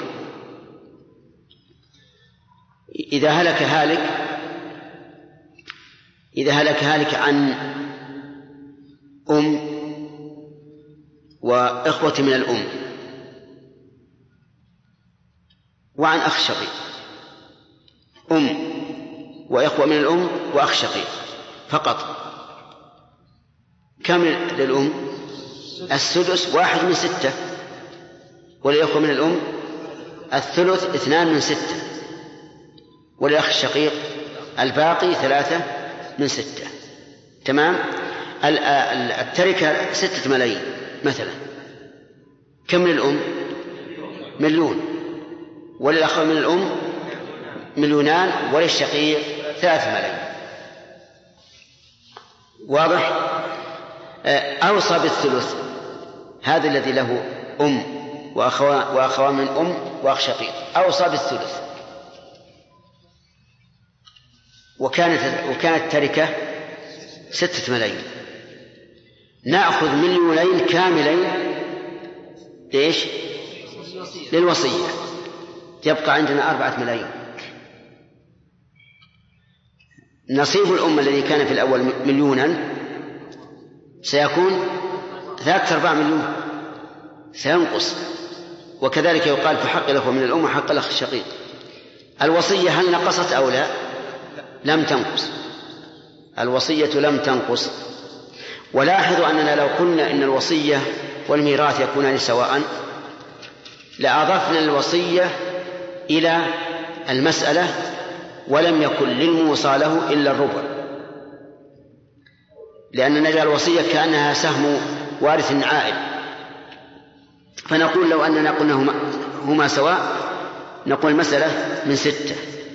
إذا هلك هالك إذا هلك هالك عن أم وإخوة من الأم وعن أخ شقيق، أم وإخوة من الأم وأخ شقيق فقط، كم للأم؟ السدس، واحد من ستة، وللإخوة من الأم الثلث، اثنان من ستة، وللأخ الشقيق الباقي ثلاثة من ستة. تمام؟ التركة ستة ملايين مثلا، كم للأم؟ مليون، وللأخوة من الأم مليونان، وللشقيق ثلاث ملايين. واضح؟ أوصى بالثلث هذا الذي له أم وأخوان من أم وأخ شقيق، أوصى بالثلث، وكانت وكانت تركة ستة ملايين. نأخذ مليونين كاملين ليش؟ للوصية، يبقى عندنا أربعة ملايين. نصيب الأمة الذي كان في الأول مليونا سيكون ثلاثة أرباع مليون، سينقص. وكذلك يقال في حق الأخوة من الأم وحق الأخ الشقيق. الوصية هل نقصت أو لا؟ لم تنقص، الوصية لم تنقص. ولاحظوا أننا لو قلنا إن الوصية والميراث يكونان سواء لأضفنا الوصية إلى المسألة ولم يكن للموصى له إلا الربع، لأن نجعل الوصية كأنها سهم وارث عائل. فنقول لو أننا قلنا هما, هما سواء نقول المسألة من ستة،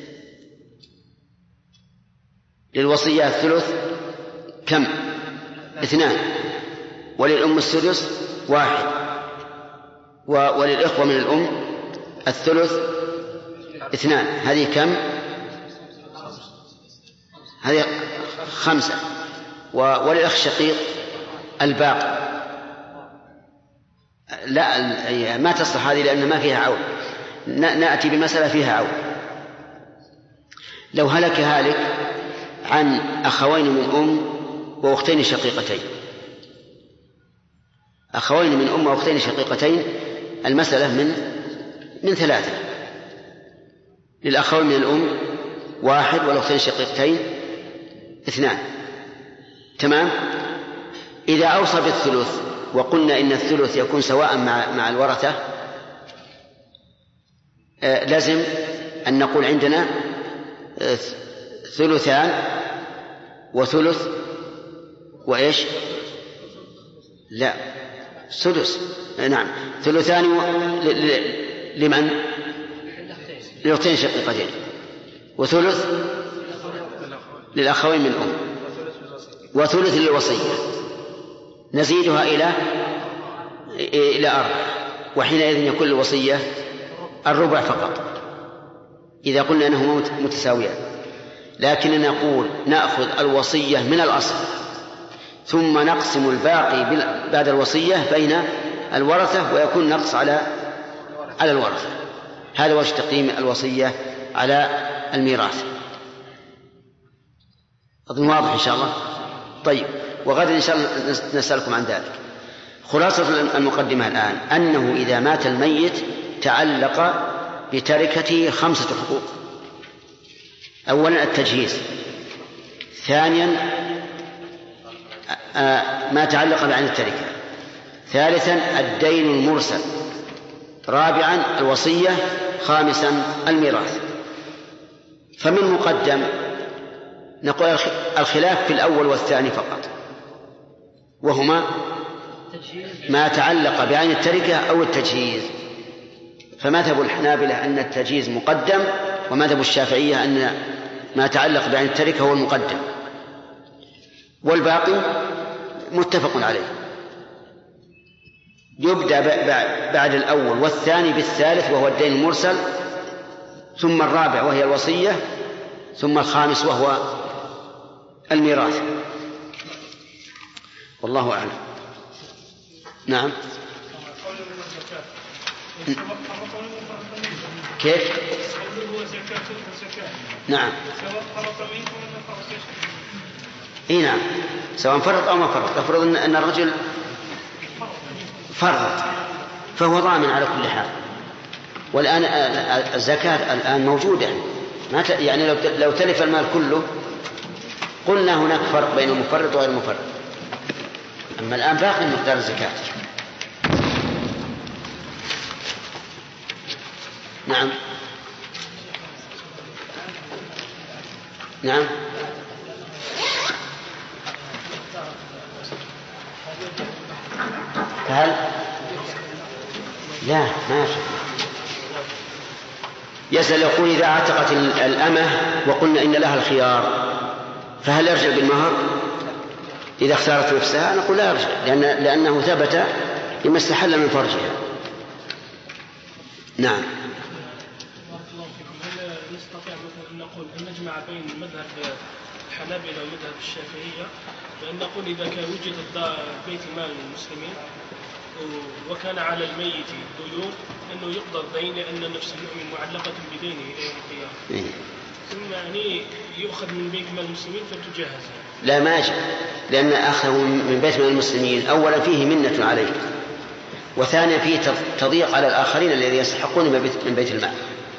للوصية الثلث كم؟ اثنان، وللأم السدس واحد، وللإخوة من الأم الثلث اثنان، هذه كم؟ هذه خمسة، وللأخ الشقيق الباقي. لا، ما تصلح هذه لأن ما فيها عون، نأتي بمسألة فيها عون. لو هلك هالك عن أخوين من أم وأختين شقيقتين، أخوين من أم وأختين شقيقتين، المسألة من من ثلاثة، للأخوين من الأم واحد، والأختين شقيقتين اثنان. تمام؟ إذا أوصى بالثلث وقلنا إن الثلث يكون سواء مع مع الورثة، آه لازم أن نقول عندنا آه ثلثان وثلث وإيش؟ لا، سدس. نعم، ثلثان لمن؟ للأختين شقيقتين، وثلث للأخوين من أم، وثلث للوصية، نزيدها إلى إلى أربع، وحينئذ يكون الوصية الربع فقط إذا قلنا أنه متساويان. لكننا نقول نأخذ الوصية من الأصل، ثم نقسم الباقي بعد الوصية بين الورثة ويكون نقص على على الورثة. هذا وجه تقييم الوصية على الميراث. أظن واضح إن شاء الله. طيب، وغدا إن شاء الله نسألكم عن ذلك. خلاصة المقدمة الآن أنه إذا مات الميت تعلق بتركته خمسة حقوق: أولا التجهيز، ثانيا ما تعلق بعين التركة، ثالثا الدين المرسل، رابعا الوصية، خامسا الميراث. فمن مقدم نقول الخلاف في الأول والثاني فقط، وهما ما تعلق بعين التركة أو التجهيز. فمذهب الحنابلة أن التجهيز مقدم، ومذهب الشافعية أن ما تعلق بعين التركة هو المقدم، والباقي متفق عليه. يبدأ بعد الأول والثاني بالثالث وهو الدين المرسل، ثم الرابع وهي الوصية، ثم الخامس وهو الميراث. والله أعلم. نعم. كيف؟ نعم. إيه نعم، سواء فرط أو ما فرط. أفرض أن الرجل فرط فهو ضامن على كل حال. والآن الزكاة الآن موجودة، ما يعني لو لو تلف المال كله قلنا هناك فرق بين المفرط وغير المفرط، أما الآن باقي مقدار الزكاة. نعم. نعم. فهل لا ما يسأل يقول إذا عتقت الأمة وقلنا إن لها الخيار فهل يرجع بالمهر إذا اختارت نفسها؟ نقول لا يرجع، لأن لأنه ثبت لما استحل من فرجها. نعم. هل نستطيع مثلا أن نقول أن نجمع بين مذهب الحنابلة ومذهب الشافعية، بأن نقول إذا كان وجد بيت مال للمسلمين وكان على الميت ديون أنه يقضى الدين لأن نفس المؤمن معلقة بدينه إلى يوم القيامة، ثم يعني يؤخذ من بيت مال المسلمين فتجهز؟ لا، ما يجب، لأن أخذه من بيت مال المسلمين أولا فيه منة عليه، وثانيا فيه تضييق على الآخرين الذين يستحقون من بيت المال،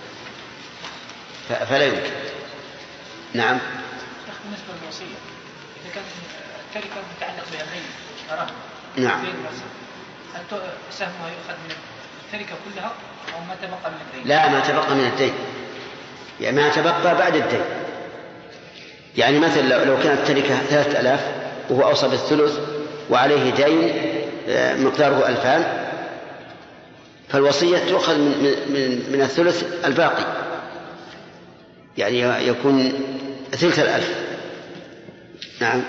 فلا يمكن. نعم. بالنسبة للوصية إذا كانت التركة متعلق بها الميت رهن، نعم، هل سهمها يؤخذ من التركة كلها أو ما تبقى من الدين؟ لا، ما تبقى من الدين، يعني ما تبقى بعد الدين. يعني مثلا لو كانت التركة ثلاثة آلاف وهو أوصى بالثلث وعليه دين مقداره ألفان، فالوصية تؤخذ من, من, من الثلث الباقي، يعني يكون ثلث الألف. نعم.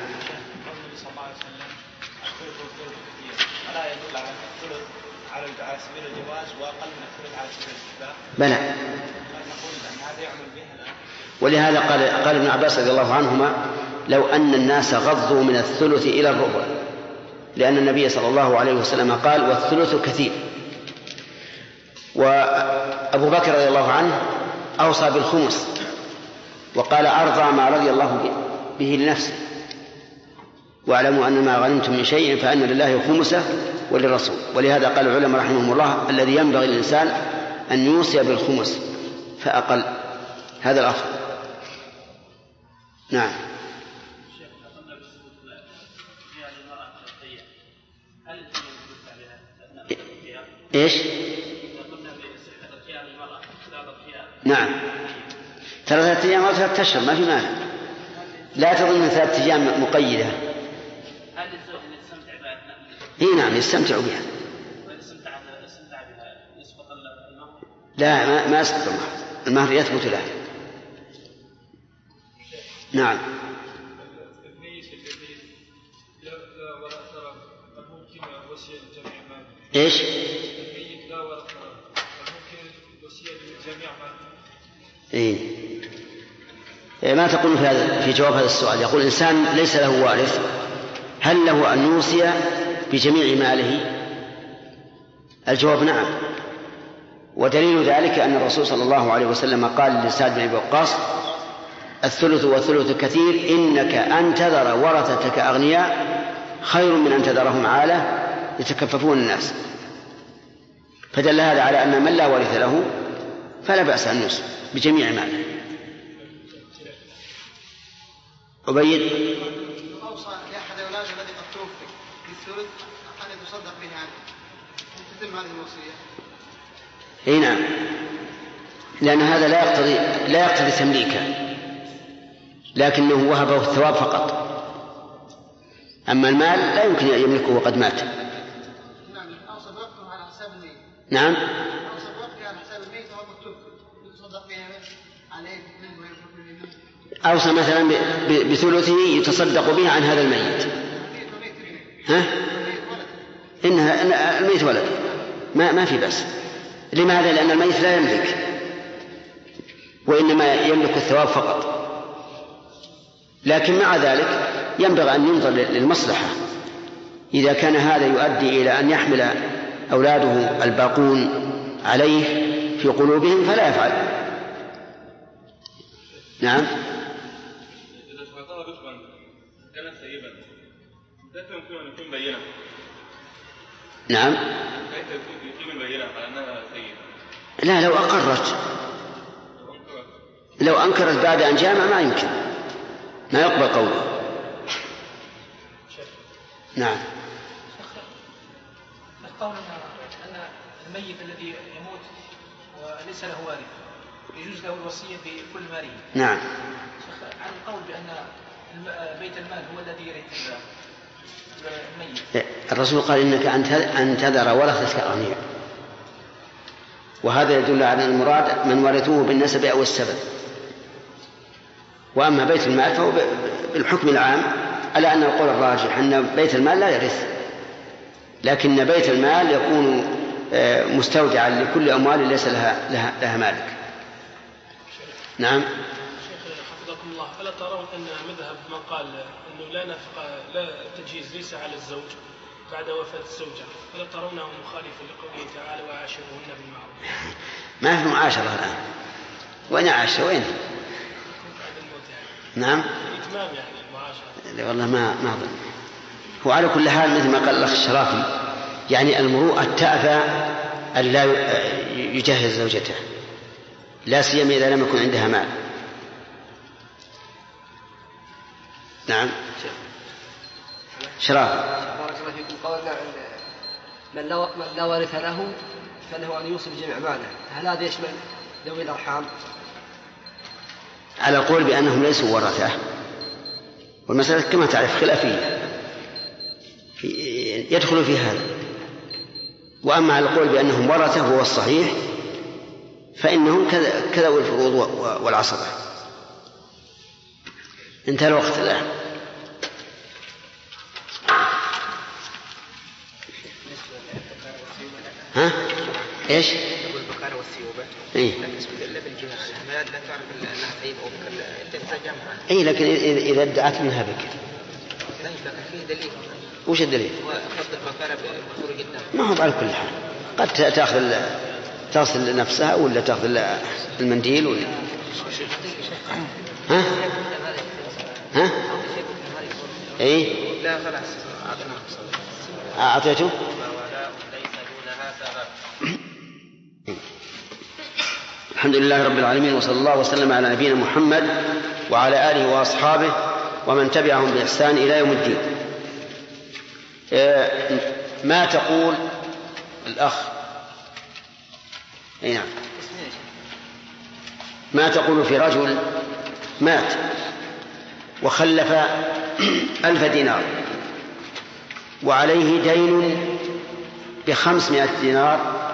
بلى، ولهذا قال قال ابن عباس رضي الله عنهما: لو أن الناس غضوا من الثلث إلى الربع، لأن النبي صلى الله عليه وسلم قال: والثلث كثير. وأبو بكر رضي الله عنه أوصى بالخمس وقال: أرضى ما رضي الله به لنفسه، واعلموا أن ما غنمتم من شيء فأن لله خمسه وللرسول. ولهذا قال العلماء رحمهم الله: الذي ينبغي للإنسان أن يوصي بالخمس فأقل، هذا الأفضل. نعم. إيش؟ نعم، ثلاثة أيام أو ثلاثة أشهر ما في مانع، لا تظن من ثلاثة أيام مقيدة. هل الزوج يستمتع بها؟ إيه نعم، يستمتع بها. يستمتع بها يسقط المهر؟ لا، ما, ما يسقط المهر، المهر يثبت له. نعم. إيش؟ إيه؟ ما تقول في هذا في جواب هذا السؤال؟ يقول إنسان ليس له وارث، هل له أن يوصي بجميع ماله؟ الجواب نعم، ودليل ذلك أن الرسول صلى الله عليه وسلم قال لسعد بن أبي وقاص: الثلث والثلث كثير، إنك أن تذر ورثتك أغنياء خير من أن تذرهم عالة يتكففون الناس. فدل هذا على أن من لا ورث له فلا بأس أن يوصي بجميع ماله. عبيد: أوصى لأحد أولاده الذي قد توفي بالثلث أن يتصدق به عنه، تتم هذه الوصية؟ اي نعم، لأن هذا لا يقتضي لا يقتضي تمليكه، لكنه وهبه الثواب فقط. أما المال لا يمكن أن يملكه وقد مات. نعم، أوصى بوقته على حساب الميت. نعم، أوصى بوقته على حساب الميت وهو قد توفي، يتصدق به عليه منه وينفق منه. أوصى مثلا بثلثه يتصدق به عن هذا الميت. ها؟ إنها الميت ولد، ما ما في بس. لماذا؟ لأن الميت لا يملك، وإنما يملك الثواب فقط. لكن مع ذلك ينبغي أن ينظر للمصلحة. إذا كان هذا يؤدي إلى أن يحمل أولاده الباقون عليه في قلوبهم فلا يفعل. نعم. إذا سمعتها رشوا كانت سيبا كيف يمكن أن يكون بينة؟ نعم. كيف يقيم البينة على أنها سيبا؟ لا، لو أقرت، لو أنكرت بعد أن جامع ما يمكن، ما يقبل قوله. نعم. القول أن الميت الذي يموت وليس له وارث يجوز له الوصية بكل ماله. نعم. عن القول بأن بيت المال هو الذي يرث الميت. الرسول قال: إنك أن تذر ورثتك أغنياء، وهذا يدل على المراد من ورثوه بالنسب أو السبب. وأما بيت المال فهو بالحكم العام على أن القول الراجح أن بيت المال لا يرث، لكن بيت المال يكون مستودعا لكل أموال ليس لها, لها, لها مالك. نعم. شيخ حفظكم الله، ألا ترون أن مذهب من قال أنه لا نفقة لا تجهيز ليس على الزوج بعد وفاة الزوجة، ألا ترونه مخالفا لقوله تعالى: وعاشرهن بالمعروف؟ ما في معاشرة الآن، وين عاشر وين؟ نعم. الإتمام يعني المعاشرة. والله ما ما أظن. هو على كل حال مثل ما قال الأخ الشرافي، يعني المروءة تأبى أن لا يجهز زوجته، لا سيما إذا لم يكن عندها مال. نعم. شرافي. بارك الله فيكم. قولنا من لا من لا وارث له فله أن يوصي بجميع ماله، هل هذا يشمل ذوي الأرحام؟ على القول بأنهم ليسوا ورثة، والمسألة كما تعرف خلافية يدخل في هذا. وأما على القول بأنهم ورثة هو الصحيح، فإنهم كذوي الفروض والعصبة. انتهى الوقت الآن. ها؟ إيش؟ البقرة والثيوبة. إيه. لا تثبت إلا بالجهة، لا تعرف أنها ثيب أو بكر تتجمع. إيه، لكن إذا ادعت منها بكر. لا، لكن فيه دليل. وش الدليل؟ وأخذ البقرة بخروج الدم. ما هو على كل حال، قد تأخذ تغسل نفسها ولا تأخذ المنديل ولا. ها؟ ها؟ إيه؟ لا خلاص أعطيته؟ الحمد لله رب العالمين، وصلى الله وسلم على نبينا محمد وعلى آله وأصحابه ومن تبعهم بإحسان إلى يوم الدين. ما تقول الأخ؟ أي نعم. ما تقول في رجل مات وخلف ألف دينار وعليه دين بخمسمائة دينار،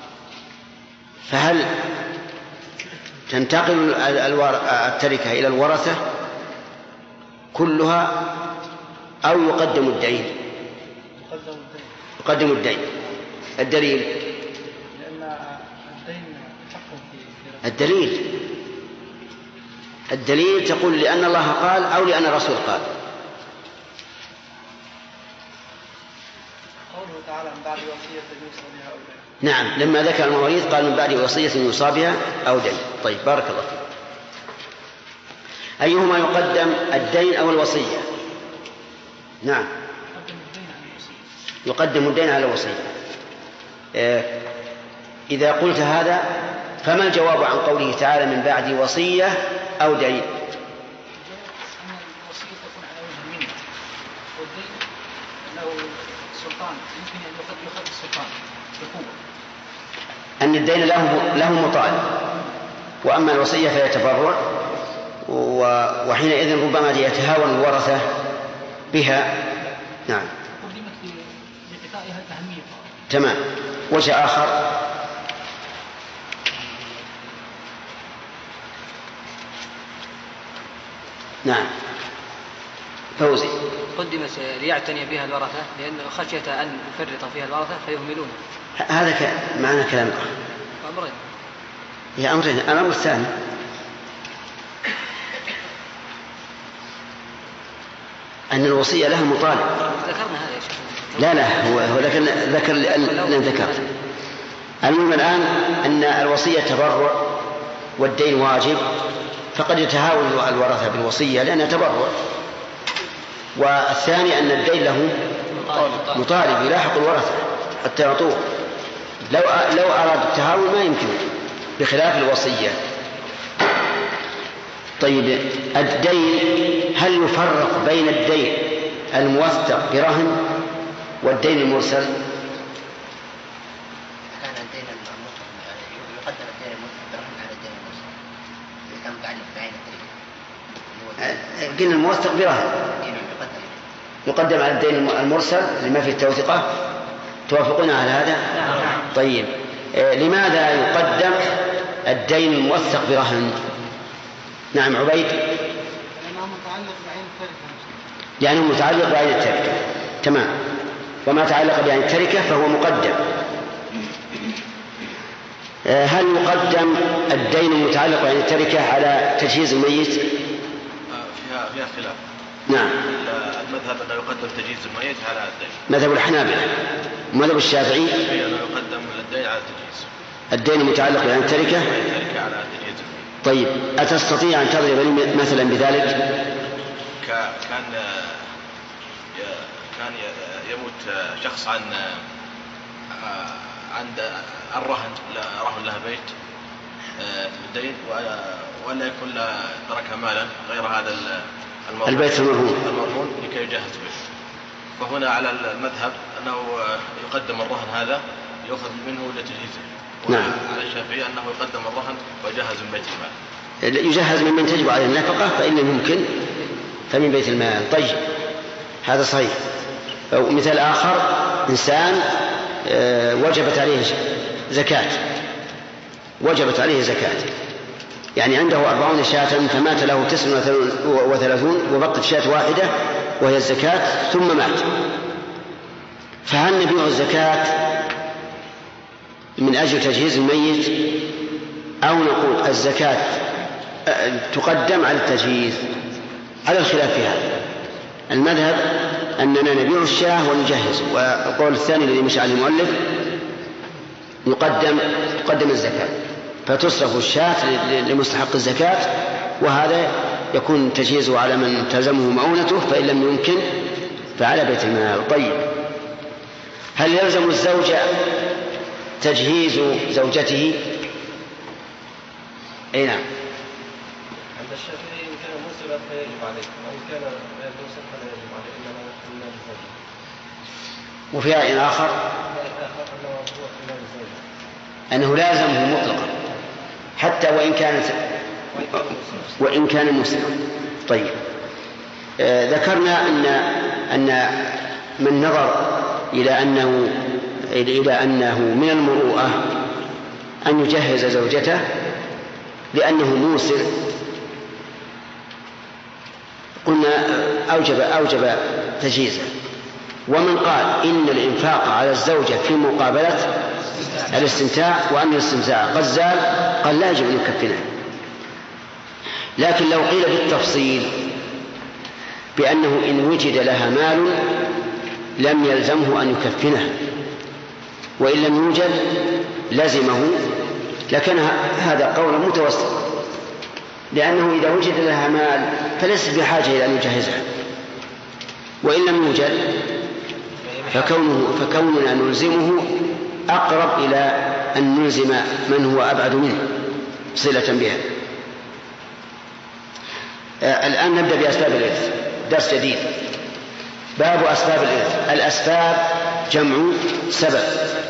فهل تنتقل التركة إلى الورثة كلها أو يقدم الدين؟ يقدم الدين. الدليل؟ لأن الدين حق في الدليل الدليل تقول لأن الله قال أو لأن الرسول قال. تعالى من بعد وصية يوصى بها أو دين. نعم، لما ذكر المواريث قال من بعد وصية يوصى بها أو دين. طيب بارك الله فيك. أيهما يقدم، الدين أو الوصية؟ نعم، يقدم الدين على الوصية. إذا قلت هذا فما الجواب عن قوله تعالى من بعد وصية أو دين؟ الوصية تكون على وجه المنة، والدين له سلطان، يمكن أن يخذ السلطان بقوة. أن الدين له له مطالب، وأما الوصية فهي تبرع، وحينئذ ربما يتهاون الورثة بها. نعم، قدمت لإعطائها الأهمية. تمام. وجه آخر، نعم فوزي. قدمت ليعتني بها الورثة لأنه خشية أن يفرط فيها الورثة فيهملونه. هذا ك... معنى كلام آخر. أمرين. يا أمرين. الأمر الثاني أن الوصية لها مطالب. ذكرنا هذا يا شيخ. لا لا هو هو ذكر ذكر لأن ذكرت. المهم الآن أن الوصية تبرع والدين واجب، فقد يتهاون الورثة بالوصية لأنها تبرع. والثاني أن الدين له مطالب يلاحق الورثة حتى يعطوه. لو لو أراد التهاون ما يمكن بخلاف الوصية. طيب الدين، هل يفرق بين الدين الموثق برهن والدين المرسل؟ كان الدين الموثق يقدم الدين الموثق برهن على الدين المرسل إذا كان متعلق بعين الدين. قلنا الموثق برهن يقدم على الدين المرسل لما فيه التوثيقة. توافقون على هذا؟ طيب آه لماذا يقدم الدين الموثق برهن؟ نعم عبيد. لأنه متعلق بعين التركة. يعني متعلق بعين التركة. تمام. وما تعلق بعين التركة فهو مقدم. آه هل يقدم الدين المتعلق بعين التركة على تجهيز الميت؟ فيها فيها خلاف. نعم. المذهب أنه يقدم تجهيز الميت على الدين. مذهب الحنابلة. مذهب الشافعي أنه يقدم الدين على التجهيز. الدين المتعلق بعين التركة على التجهيز. طيب أتستطيع أن تضرب لي مثلا بذلك؟ كان كان يموت شخص عن عند الرهن، رهن له بيت بالدين ولا يكون له ترك مالا غير هذا البيت المرهون المرهون لكي يجهز به. فهنا على المذهب أنه يقدم الرهن هذا يأخذ منه لتجهيزه. نعم. على الشافعي أنه يقدم الرهن ويجهز من بيت المال. يجهز ممن تجب عليه النفقة فإن ممكن فمن بيت المال. طيب هذا صحيح. مثال آخر، إنسان وجبت عليه زكاة وجبت عليه زكاة يعني عنده أربعون شاة فمات له تسع وثلاثون وبقت شاة واحدة وهي الزكاة ثم مات. فهل نبيع الزكاة من أجل تجهيز الميت أو نقول الزكاة تقدم على التجهيز؟ على الخلاف في هذا. المذهب أننا نبيع الشاة ونجهز، والقول الثاني الذي مشى عليه المؤلف يقدم يقدم الزكاة فتصرف الشاة لمستحق الزكاة، وهذا يكون تجهيزه على من تلزمه مؤونته، فإن لم يمكن فعلى بيت المال. طيب هل يلزم الزوجة تجهيز زوجته؟ أي نعم. عند الشافعي إن كان مسلما فيجب عليه، وإن كان غير مسلم فلا يجب عليه، إنما يحل للزوجة. وفي رأي آخر أنه لازمه مطلقا حتى وإن كانت وإن كان مسلما. طيب آه ذكرنا أن أن من نظر إلى أنه إلى أنه من المروءة أن يجهز زوجته لأنه موسر، قلنا أوجب أوجب تجهيزه. ومن قال إن الإنفاق على الزوجة في مقابلة الاستمتاع وأن الاستمتاع قد زال قال لا يجب أن يكفنه. لكن لو قيل بالتفصيل بأنه إن وجد لها مال لم يلزمه أن يكفنه وإن لم يوجد لزمه، لكن هذا قول متوسط، لأنه إذا وجد لها مال فليس بحاجة إلى أن يجهزها، وإن لم يوجد فكونه فكوننا نلزمه أقرب إلى أن نلزم من هو أبعد منه صلة بها. آه الآن نبدأ بأسباب الإرث، درس جديد. باب أسباب الإرث. الأسباب جمع سبب،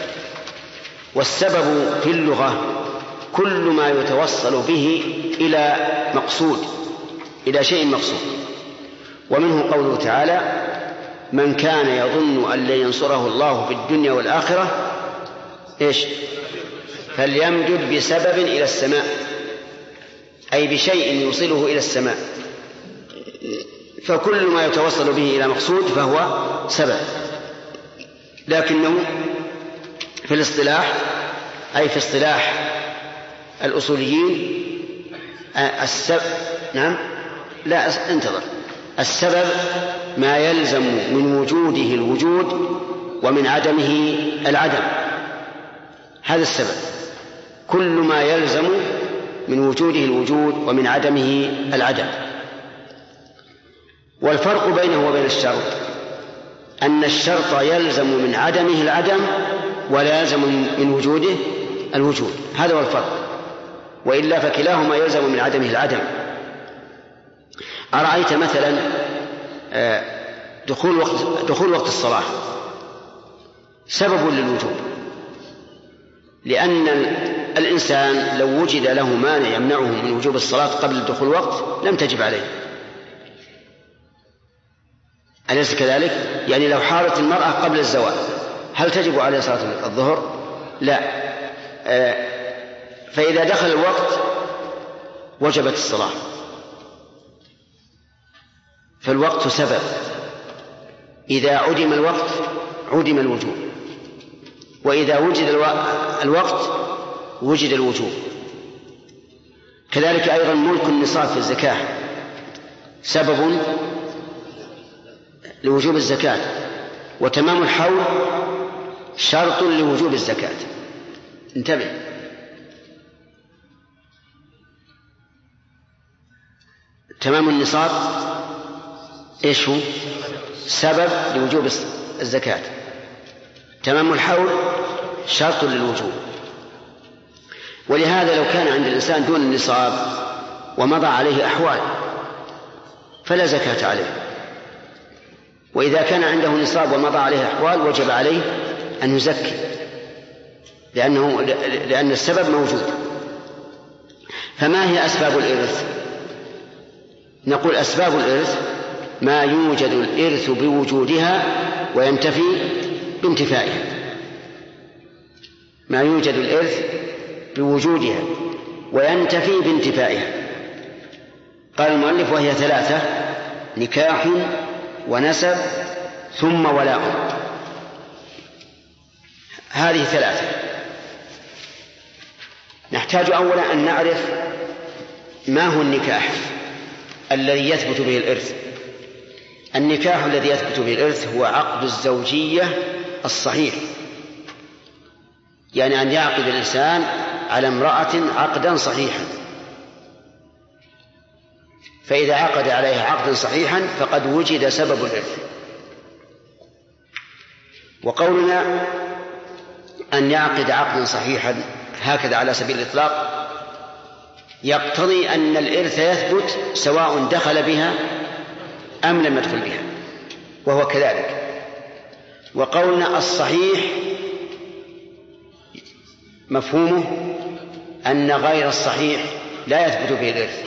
والسبب في اللغة كل ما يتوصل به إلى مقصود، إلى شيء مقصود. ومنه قوله تعالى: من كان يظن أن لن ينصره الله في الدنيا والآخرة إيش؟ فليمدد بسبب إلى السماء، أي بشيء يوصله إلى السماء. فكل ما يتوصل به إلى مقصود فهو سبب، لكنه في الاصطلاح، أي في اصطلاح الأصوليين، السبب نعم لا انتظر السبب ما يلزم من وجوده الوجود ومن عدمه العدم. هذا السبب، كل ما يلزم من وجوده الوجود ومن عدمه العدم. والفرق بينه وبين الشرط أن الشرط يلزم من عدمه العدم ولا يلزم من وجوده الوجود، هذا هو الفرق، وإلا فكلاهما يلزم من عدمه العدم. أرأيت مثلا دخول وقت, دخول وقت الصلاة سبب للوجوب، لأن الإنسان لو وجد له مانع يمنعه من وجوب الصلاة قبل دخول الوقت لم تجب عليه، أليس كذلك؟ يعني لو حارت المرأة قبل الزواج هل تجب عليه صلاة الظهر؟ لا. فإذا دخل الوقت وجبت الصلاة، فالوقت سبب، إذا عدم الوقت عدم الوجوب، وإذا وجد الوقت وجد الوجوب. كذلك أيضا ملك النصاب في الزكاة سبب لوجوب الزكاة، وتمام الحول شرط لوجوب الزكاة. انتبه، تمام النصاب ايش هو؟ سبب لوجوب الزكاة. تمام الحول شرط للوجوب. ولهذا لو كان عند الإنسان دون النصاب ومضى عليه أحوال فلا زكاة عليه، وإذا كان عنده نصاب ومضى عليه أحوال وجب عليه أن يزكي، لأنه لأن السبب موجود. فما هي أسباب الإرث؟ نقول أسباب الإرث ما يوجد الإرث بوجودها وينتفي بانتفائها، ما يوجد الإرث بوجودها وينتفي بانتفائها. قال المؤلف: وهي ثلاثة: نكاح ونسب ثم ولاء. هذه ثلاثة. نحتاج أولا أن نعرف ما هو النكاح الذي يثبت به الإرث. النكاح الذي يثبت به الإرث هو عقد الزوجية الصحيح، يعني أن يعقد الإنسان على امرأة عقدا صحيحا، فإذا عقد عليها عقدا صحيحا فقد وجد سبب الإرث. وقولنا أن يعقد عقدا صحيحا هكذا على سبيل الإطلاق يقتضي أن الإرث يثبت سواء دخل بها أم لم يدخل بها، وهو كذلك. وقولنا الصحيح مفهومه أن غير الصحيح لا يثبت به الإرث.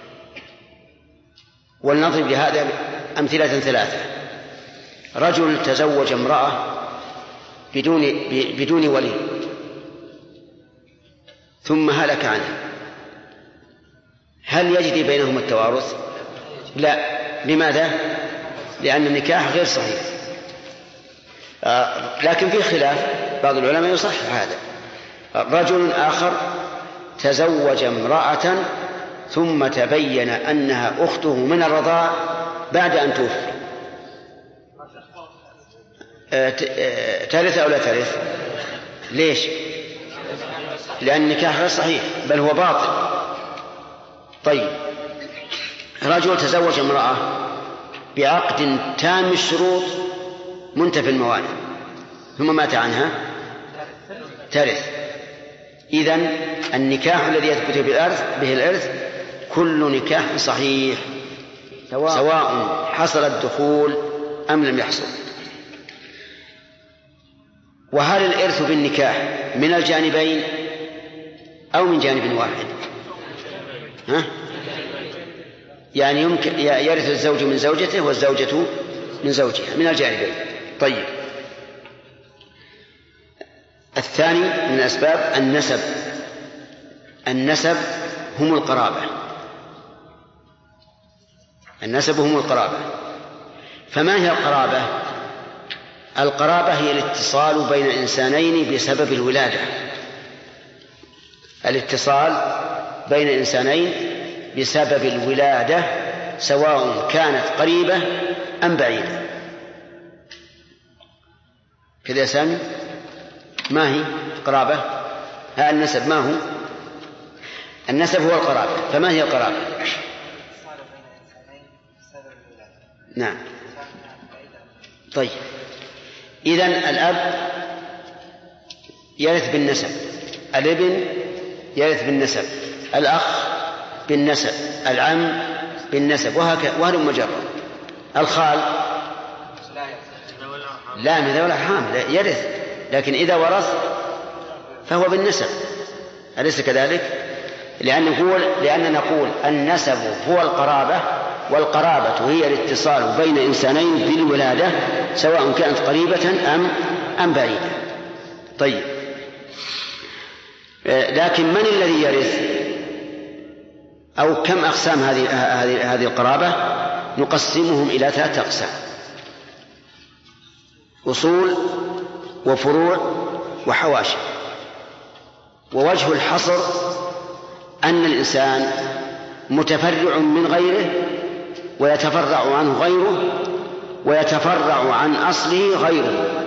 ولنضرب لهذا أمثلة ثلاثة: رجل تزوج امرأة بدون بدون ولي ثم هلك عنها، هل يجري بينهما التوارث؟ لا. لماذا؟ لأن النكاح غير صحيح. آه لكن في خلاف، بعض العلماء يصحح هذا. رجل آخر تزوج امرأة ثم تبين أنها أخته من الرضاع بعد أن توفي، آه ترث أو لا ترث؟ ليش؟ لأن النكاح غير صحيح بل هو باطل. طيب رجل تزوج امرأة بعقد تام الشروط منتفي الموانع ثم مات عنها ترث. إذن النكاح الذي يثبت به الإرث كل نكاح صحيح سواء حصل الدخول أم لم يحصل. وهل الإرث بالنكاح من الجانبين أو من جانب واحد؟ ها؟ يعني يمكن يرث الزوج من زوجته والزوجة من زوجها من الجانبين. طيب الثاني من الأسباب النسب. النسب هم القرابة. النسب هم القرابة. فما هي القرابة؟ القرابة هي الاتصال بين إنسانين بسبب الولادة. الاتصال بين إنسانين بسبب الولادة سواء كانت قريبة أم بعيدة. كذا يا سامي؟ ما هي قرابة؟ ها النسب ما هو؟ النسب هو القرابة. فما هي القرابة؟ نعم. طيب إذن الأب يرث بالنسب، الابن يرث بالنسب، الأخ بالنسب، العم بالنسب، وهكذا وهل مجرد. الخال لا من ذوي الأرحام يرث، لكن إذا ورث فهو بالنسب، أليس كذلك؟ لأن نقول لأن نقول النسب هو القرابة، والقرابة هي الاتصال بين إنسانين بالولادة سواء كانت قريبة أم أم بعيدة. طيب لكن من الذي يرث؟ أو كم أقسام هذه هذه هذه القرابة؟ نقسمهم إلى ثلاثة أقسام: أصول وفروع وحواشي. ووجه الحصر أن الإنسان متفرع من غيره ويتفرع عنه غيره ويتفرع عن أصله غيره،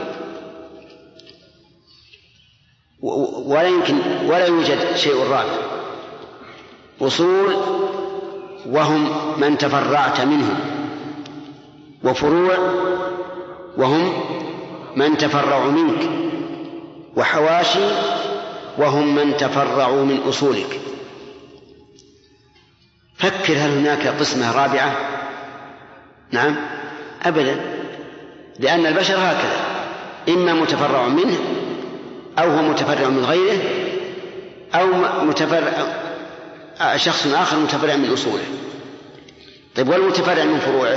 ولا يمكن ولا يوجد شيء رابع. أصول وهم من تفرعت منهم، وفروع وهم من تفرعوا منك، وحواشي وهم من تفرعوا من أصولك. فكر هل هناك قسمة رابعة؟ نعم أبدا، لأن البشر هكذا، إما متفرع منه أو هو متفرع من غيره أو متفرع شخص آخر متفرع من أصوله. طيب والمتفرع من فروعه؟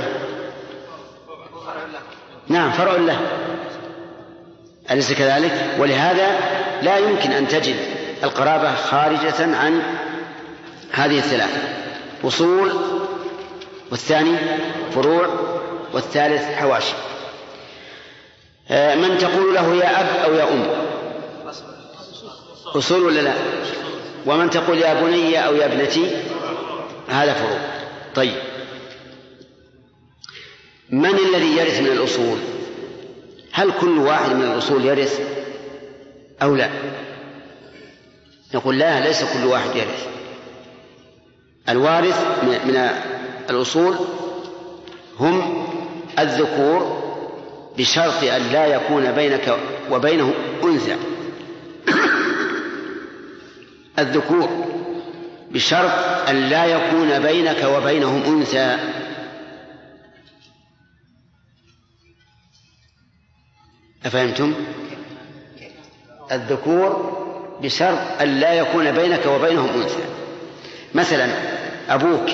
نعم فرع له، أليس كذلك؟ ولهذا لا يمكن أن تجد القرابة خارجة عن هذه الثلاثة: أصول، والثاني فروع، والثالث حواشي. من تقول له يا أب أو يا أم؟ أصول ولا لا؟ ومن تقول يا بني أو يا ابنتي؟ هذا فروع. طيب من الذي يرث من الأصول؟ هل كل واحد من الأصول يرث أو لا؟ نقول لا، ليس كل واحد يرث. الوارث من الأصول هم الذكور بشرط أن لا يكون بينك وبينه أنثى. الذكور بشرط أن لا يكون بينك وبينهم أنثى. أفهمتم؟ الذكور بشرط أن لا يكون بينك وبينهم أنثى. مثلا أبوك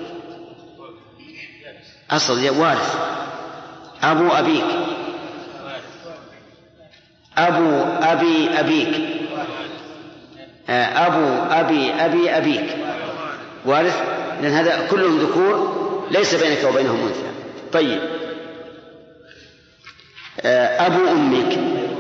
أصل وارث، أبو أبيك، أبو أبي أبيك، أبو أبي أبي أبيك وارث، لأن هذا كلهم ذكور ليس بينك وبينهم أنثى. طيب أبو أمك،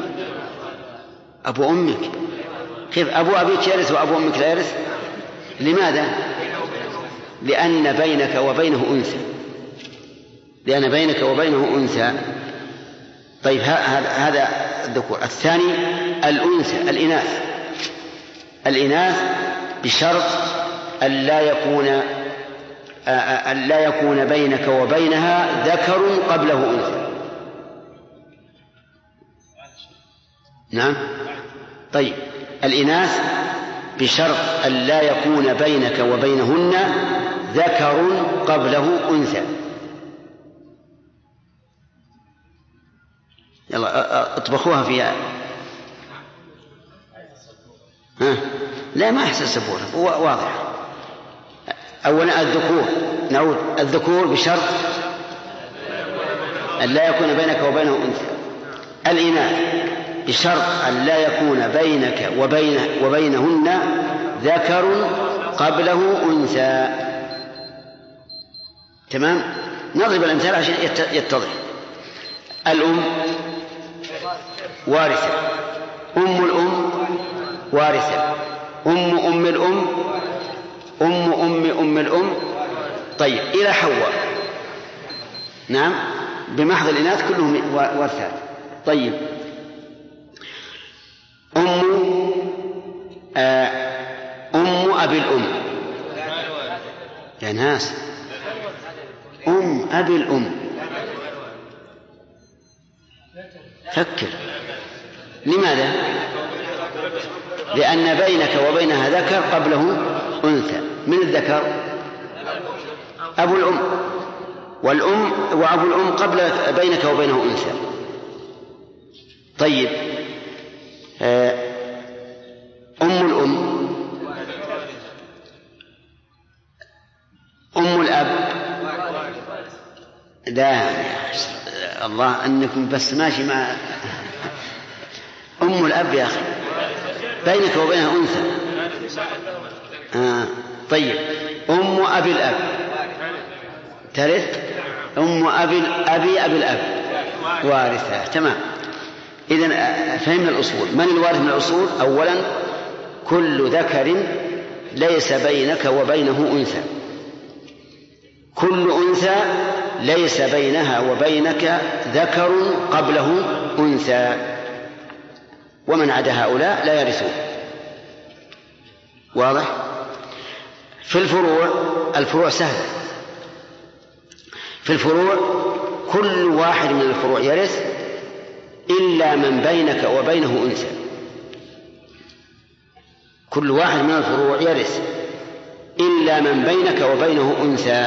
أبو أمك كيف أبو أبيك يرث وأبو أمك لا يرث؟ لماذا؟ لأن بينك وبينه أنثى، لأن بينك وبينه أنثى. طيب هذا الذكور. الثاني الأنثى الإناث الإناث بشرط أن لا يكون أن لا يكون بينك وبينها ذكر قبله أنثى. نعم. طيب الإناث بشرط أن لا يكون بينك وبينهن ذكر قبله أنثى. يلا اطبخوها فيها. ها؟ لا ما أحسن سبورة هو واضح. أولا الذكور نعود الذكور بشرط أن لا يكون بينك وبينه أنثى. الإناث بشرط أن لا يكون بينك وبين وبينهن ذكر قبله أنثى. تمام. نضرب الأمثال عشان يتضح. الأم وارثة، أم الأم وارثة، أم أم الأم، أم أم أم الأم. طيب إلى حواء. نعم بمحض الإناث كلهم ورثات. طيب أم آه أم أبي الأم يا ناس أم أبي الأم فكر. لماذا؟ لأن بينك وبينها ذكر قبله أنثى. من الذكر؟ أبو الأم، والأم وأبو الأم قبل بينك وبينه أنثى. طيب أم الأم أم الأب لا الله أنكم بس ماشي مع أم الأب يا أخي بينك وبينها أنثى. آه. طيب أم أبي الأب ترث. أم أبي أبي أبي الأب وارثة. تمام. إذن فهمنا الأصول. من الوارث من الأصول؟ أولا كل ذكر ليس بينك وبينه أنثى، كل أنثى ليس بينها وبينك ذكر قبله أنثى، ومن عدا هؤلاء لا يرثون. واضح؟ في الفروع الفروع سهلة. في الفروع كل واحد من الفروع يرث إلا من بينك وبينه أنثى. كل واحد من الفروع يرث إلا من بينك وبينه أنثى.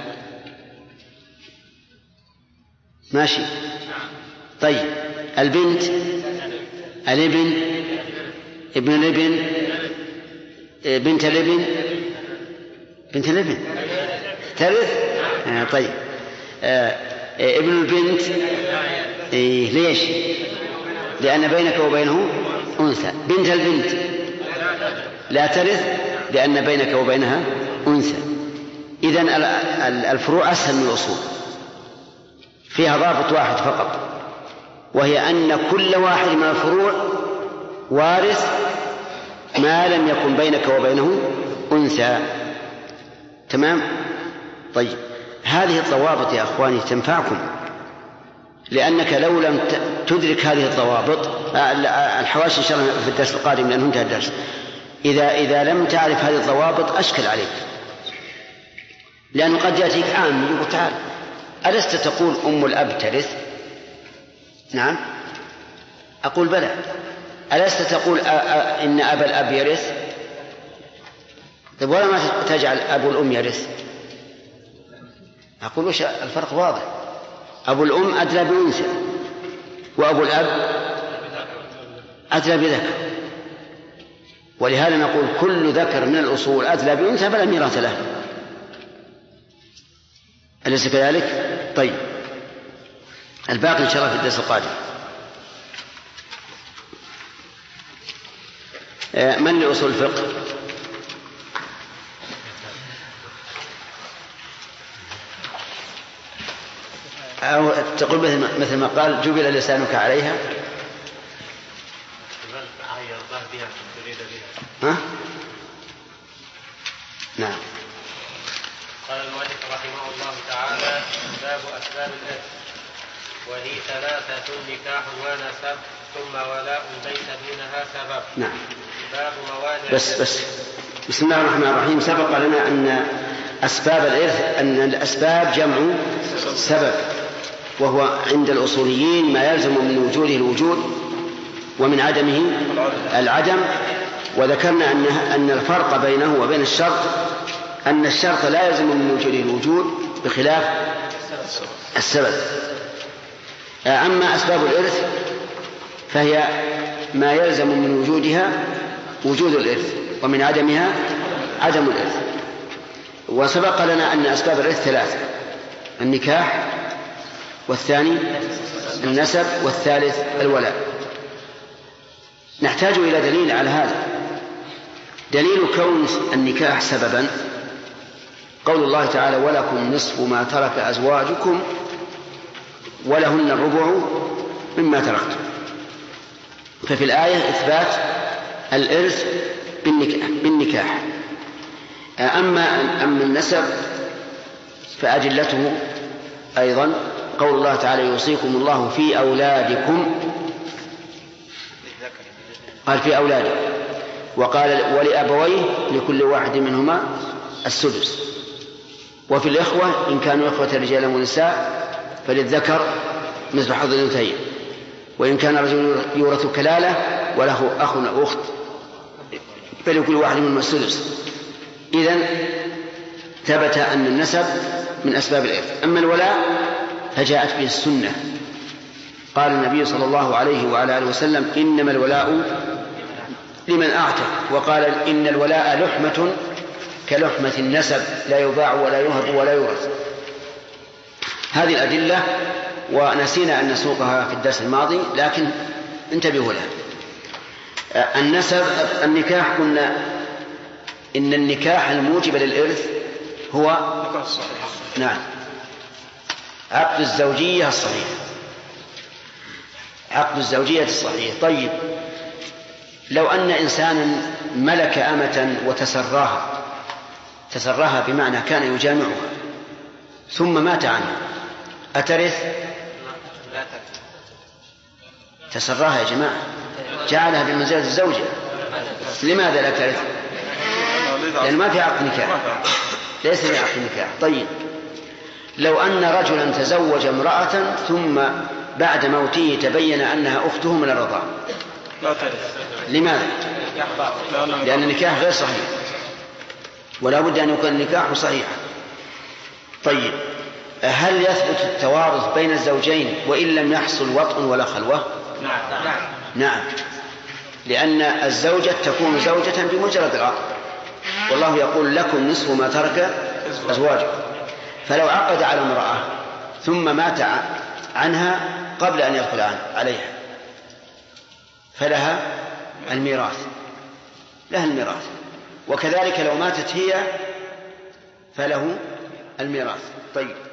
ماشي. طيب البنت الابن ابن الابن بنت الابن بنت الابن ترث. آه طيب آه ابن البنت إيه ليش؟ لأن بينك وبينه أنثى. بنت البنت لا ترث لأن بينك وبينها أنثى. إذن الفروع أسهل من الأصول، فيها ضابط واحد فقط، وهي أن كل واحد من الفروع وارث ما لم يكن بينك وبينه أنثى. تمام؟ طيب هذه الضوابط يا أخواني تنفعكم، لأنك لو لم تدرك هذه الضوابط الحواشي إن شاء الله في الدرس القادم لأنه انتهى الدرس، إذا, إذا لم تعرف هذه الضوابط أشكل عليك، لأنه قد يأتيك عام يقول تعال ألست تقول أم الأب ترث؟ نعم أقول بلى. ألست تقول إن أبا الأب يرث؟ طيب ولا ما تجعل أبو الأم يرث؟ أقول وش الفرق واضح. أبو الأم أدلى بأنثى وأبو الأب أدلى بذكر، ولهذا نقول كل ذكر من الأصول أدلى بأنثى فلا ميراث له. أليس كذلك؟ طيب الباقي إن شاء الله في الدرس القادم. من لأصول الفقه؟ أو تقول مثل ما قال جبل لسانك عليها. ها؟ نعم. قال المؤلف رحمه الله تعالى: باب أسباب الإرث. وهي ثلاثة: نكاح ونسب ثم ولاء ليس دونها سبب. نعم. باب موانع. بس بس بسم الله الرحمن الرحيم. سبق لنا أن أسباب الإرث أن الأسباب جمع سبب، وهو عند الأصوليين ما يلزم من وجوده الوجود ومن عدمه العدم. وذكرنا أن أن الفرق بينه وبين الشرط أن الشرط لا يلزم من وجوده الوجود بخلاف السبب. أما أسباب الإرث فهي ما يلزم من وجودها وجود الإرث ومن عدمها عدم الإرث. وسبق لنا أن أسباب الإرث ثلاثة: النكاح، والثاني النسب، والثالث الولاء. نحتاج إلى دليل على هذا. دليل كون النكاح سببا قول الله تعالى: ولكم نصف ما ترك أزواجكم ولهن الربع مما تركتم. ففي الآية إثبات الإرث بالنكاح. أما أما النسب فأدلته أيضا قول الله تعالى: يوصيكم الله في أولادكم، قال في أولادكم، وقال: ولأبويه لكل واحد منهما السدس. وفي الإخوة إن كانوا إخوة رجالا ونساء فللذكر مثل حظ الأنثيين، وإن كان رجل يورث كلالة وله أخ أو أخت فلكل واحد منهما السدس. إذن ثبت أن النسب من أسباب الإرث. أما الولاء فجاءت به السنة. قال النبي صلى الله عليه وعلى آله وسلم: إنما الولاء لمن أعتق. وقال: إن الولاء لحمة كلحمة النسب لا يباع ولا يهب ولا يورث. هذه الأدلة ونسينا أن نسوقها في الدرس الماضي، لكن انتبهوا لها. النسب النكاح قلنا إن النكاح الموجب للإرث هو نعم عقد الزوجية الصحيح، عقد الزوجية الصحيح. طيب، لو أن إنسانا ملك أمة وتسراها، تسراها بمعنى كان يجامعها ثم مات عنها، أترث؟ تسراها يا جماعة، جعلها بمنزلة الزوجة. لماذا لا ترث؟ لأن ما في عقد نكاح، ليس في عقد نكاح. طيب، لو أن رجلا تزوج امرأة ثم بعد موته تبين أنها أخته من الرضاعة، لماذا؟ لأن النكاح غير صحيح، ولا بد أن يكون النكاح صحيحا. طيب، هل يثبت التوارث بين الزوجين وإن لم يحصل وطء ولا خلوة؟ نعم. نعم، لأن الزوجة تكون زوجة بمجرد العقد، والله يقول: لكم نصف ما ترك أزواجكم. فلو عقد على امرأة ثم مات عنها قبل أن يدخل عليها فلها الميراث، لها الميراث. وكذلك لو ماتت هي فله الميراث. طيب.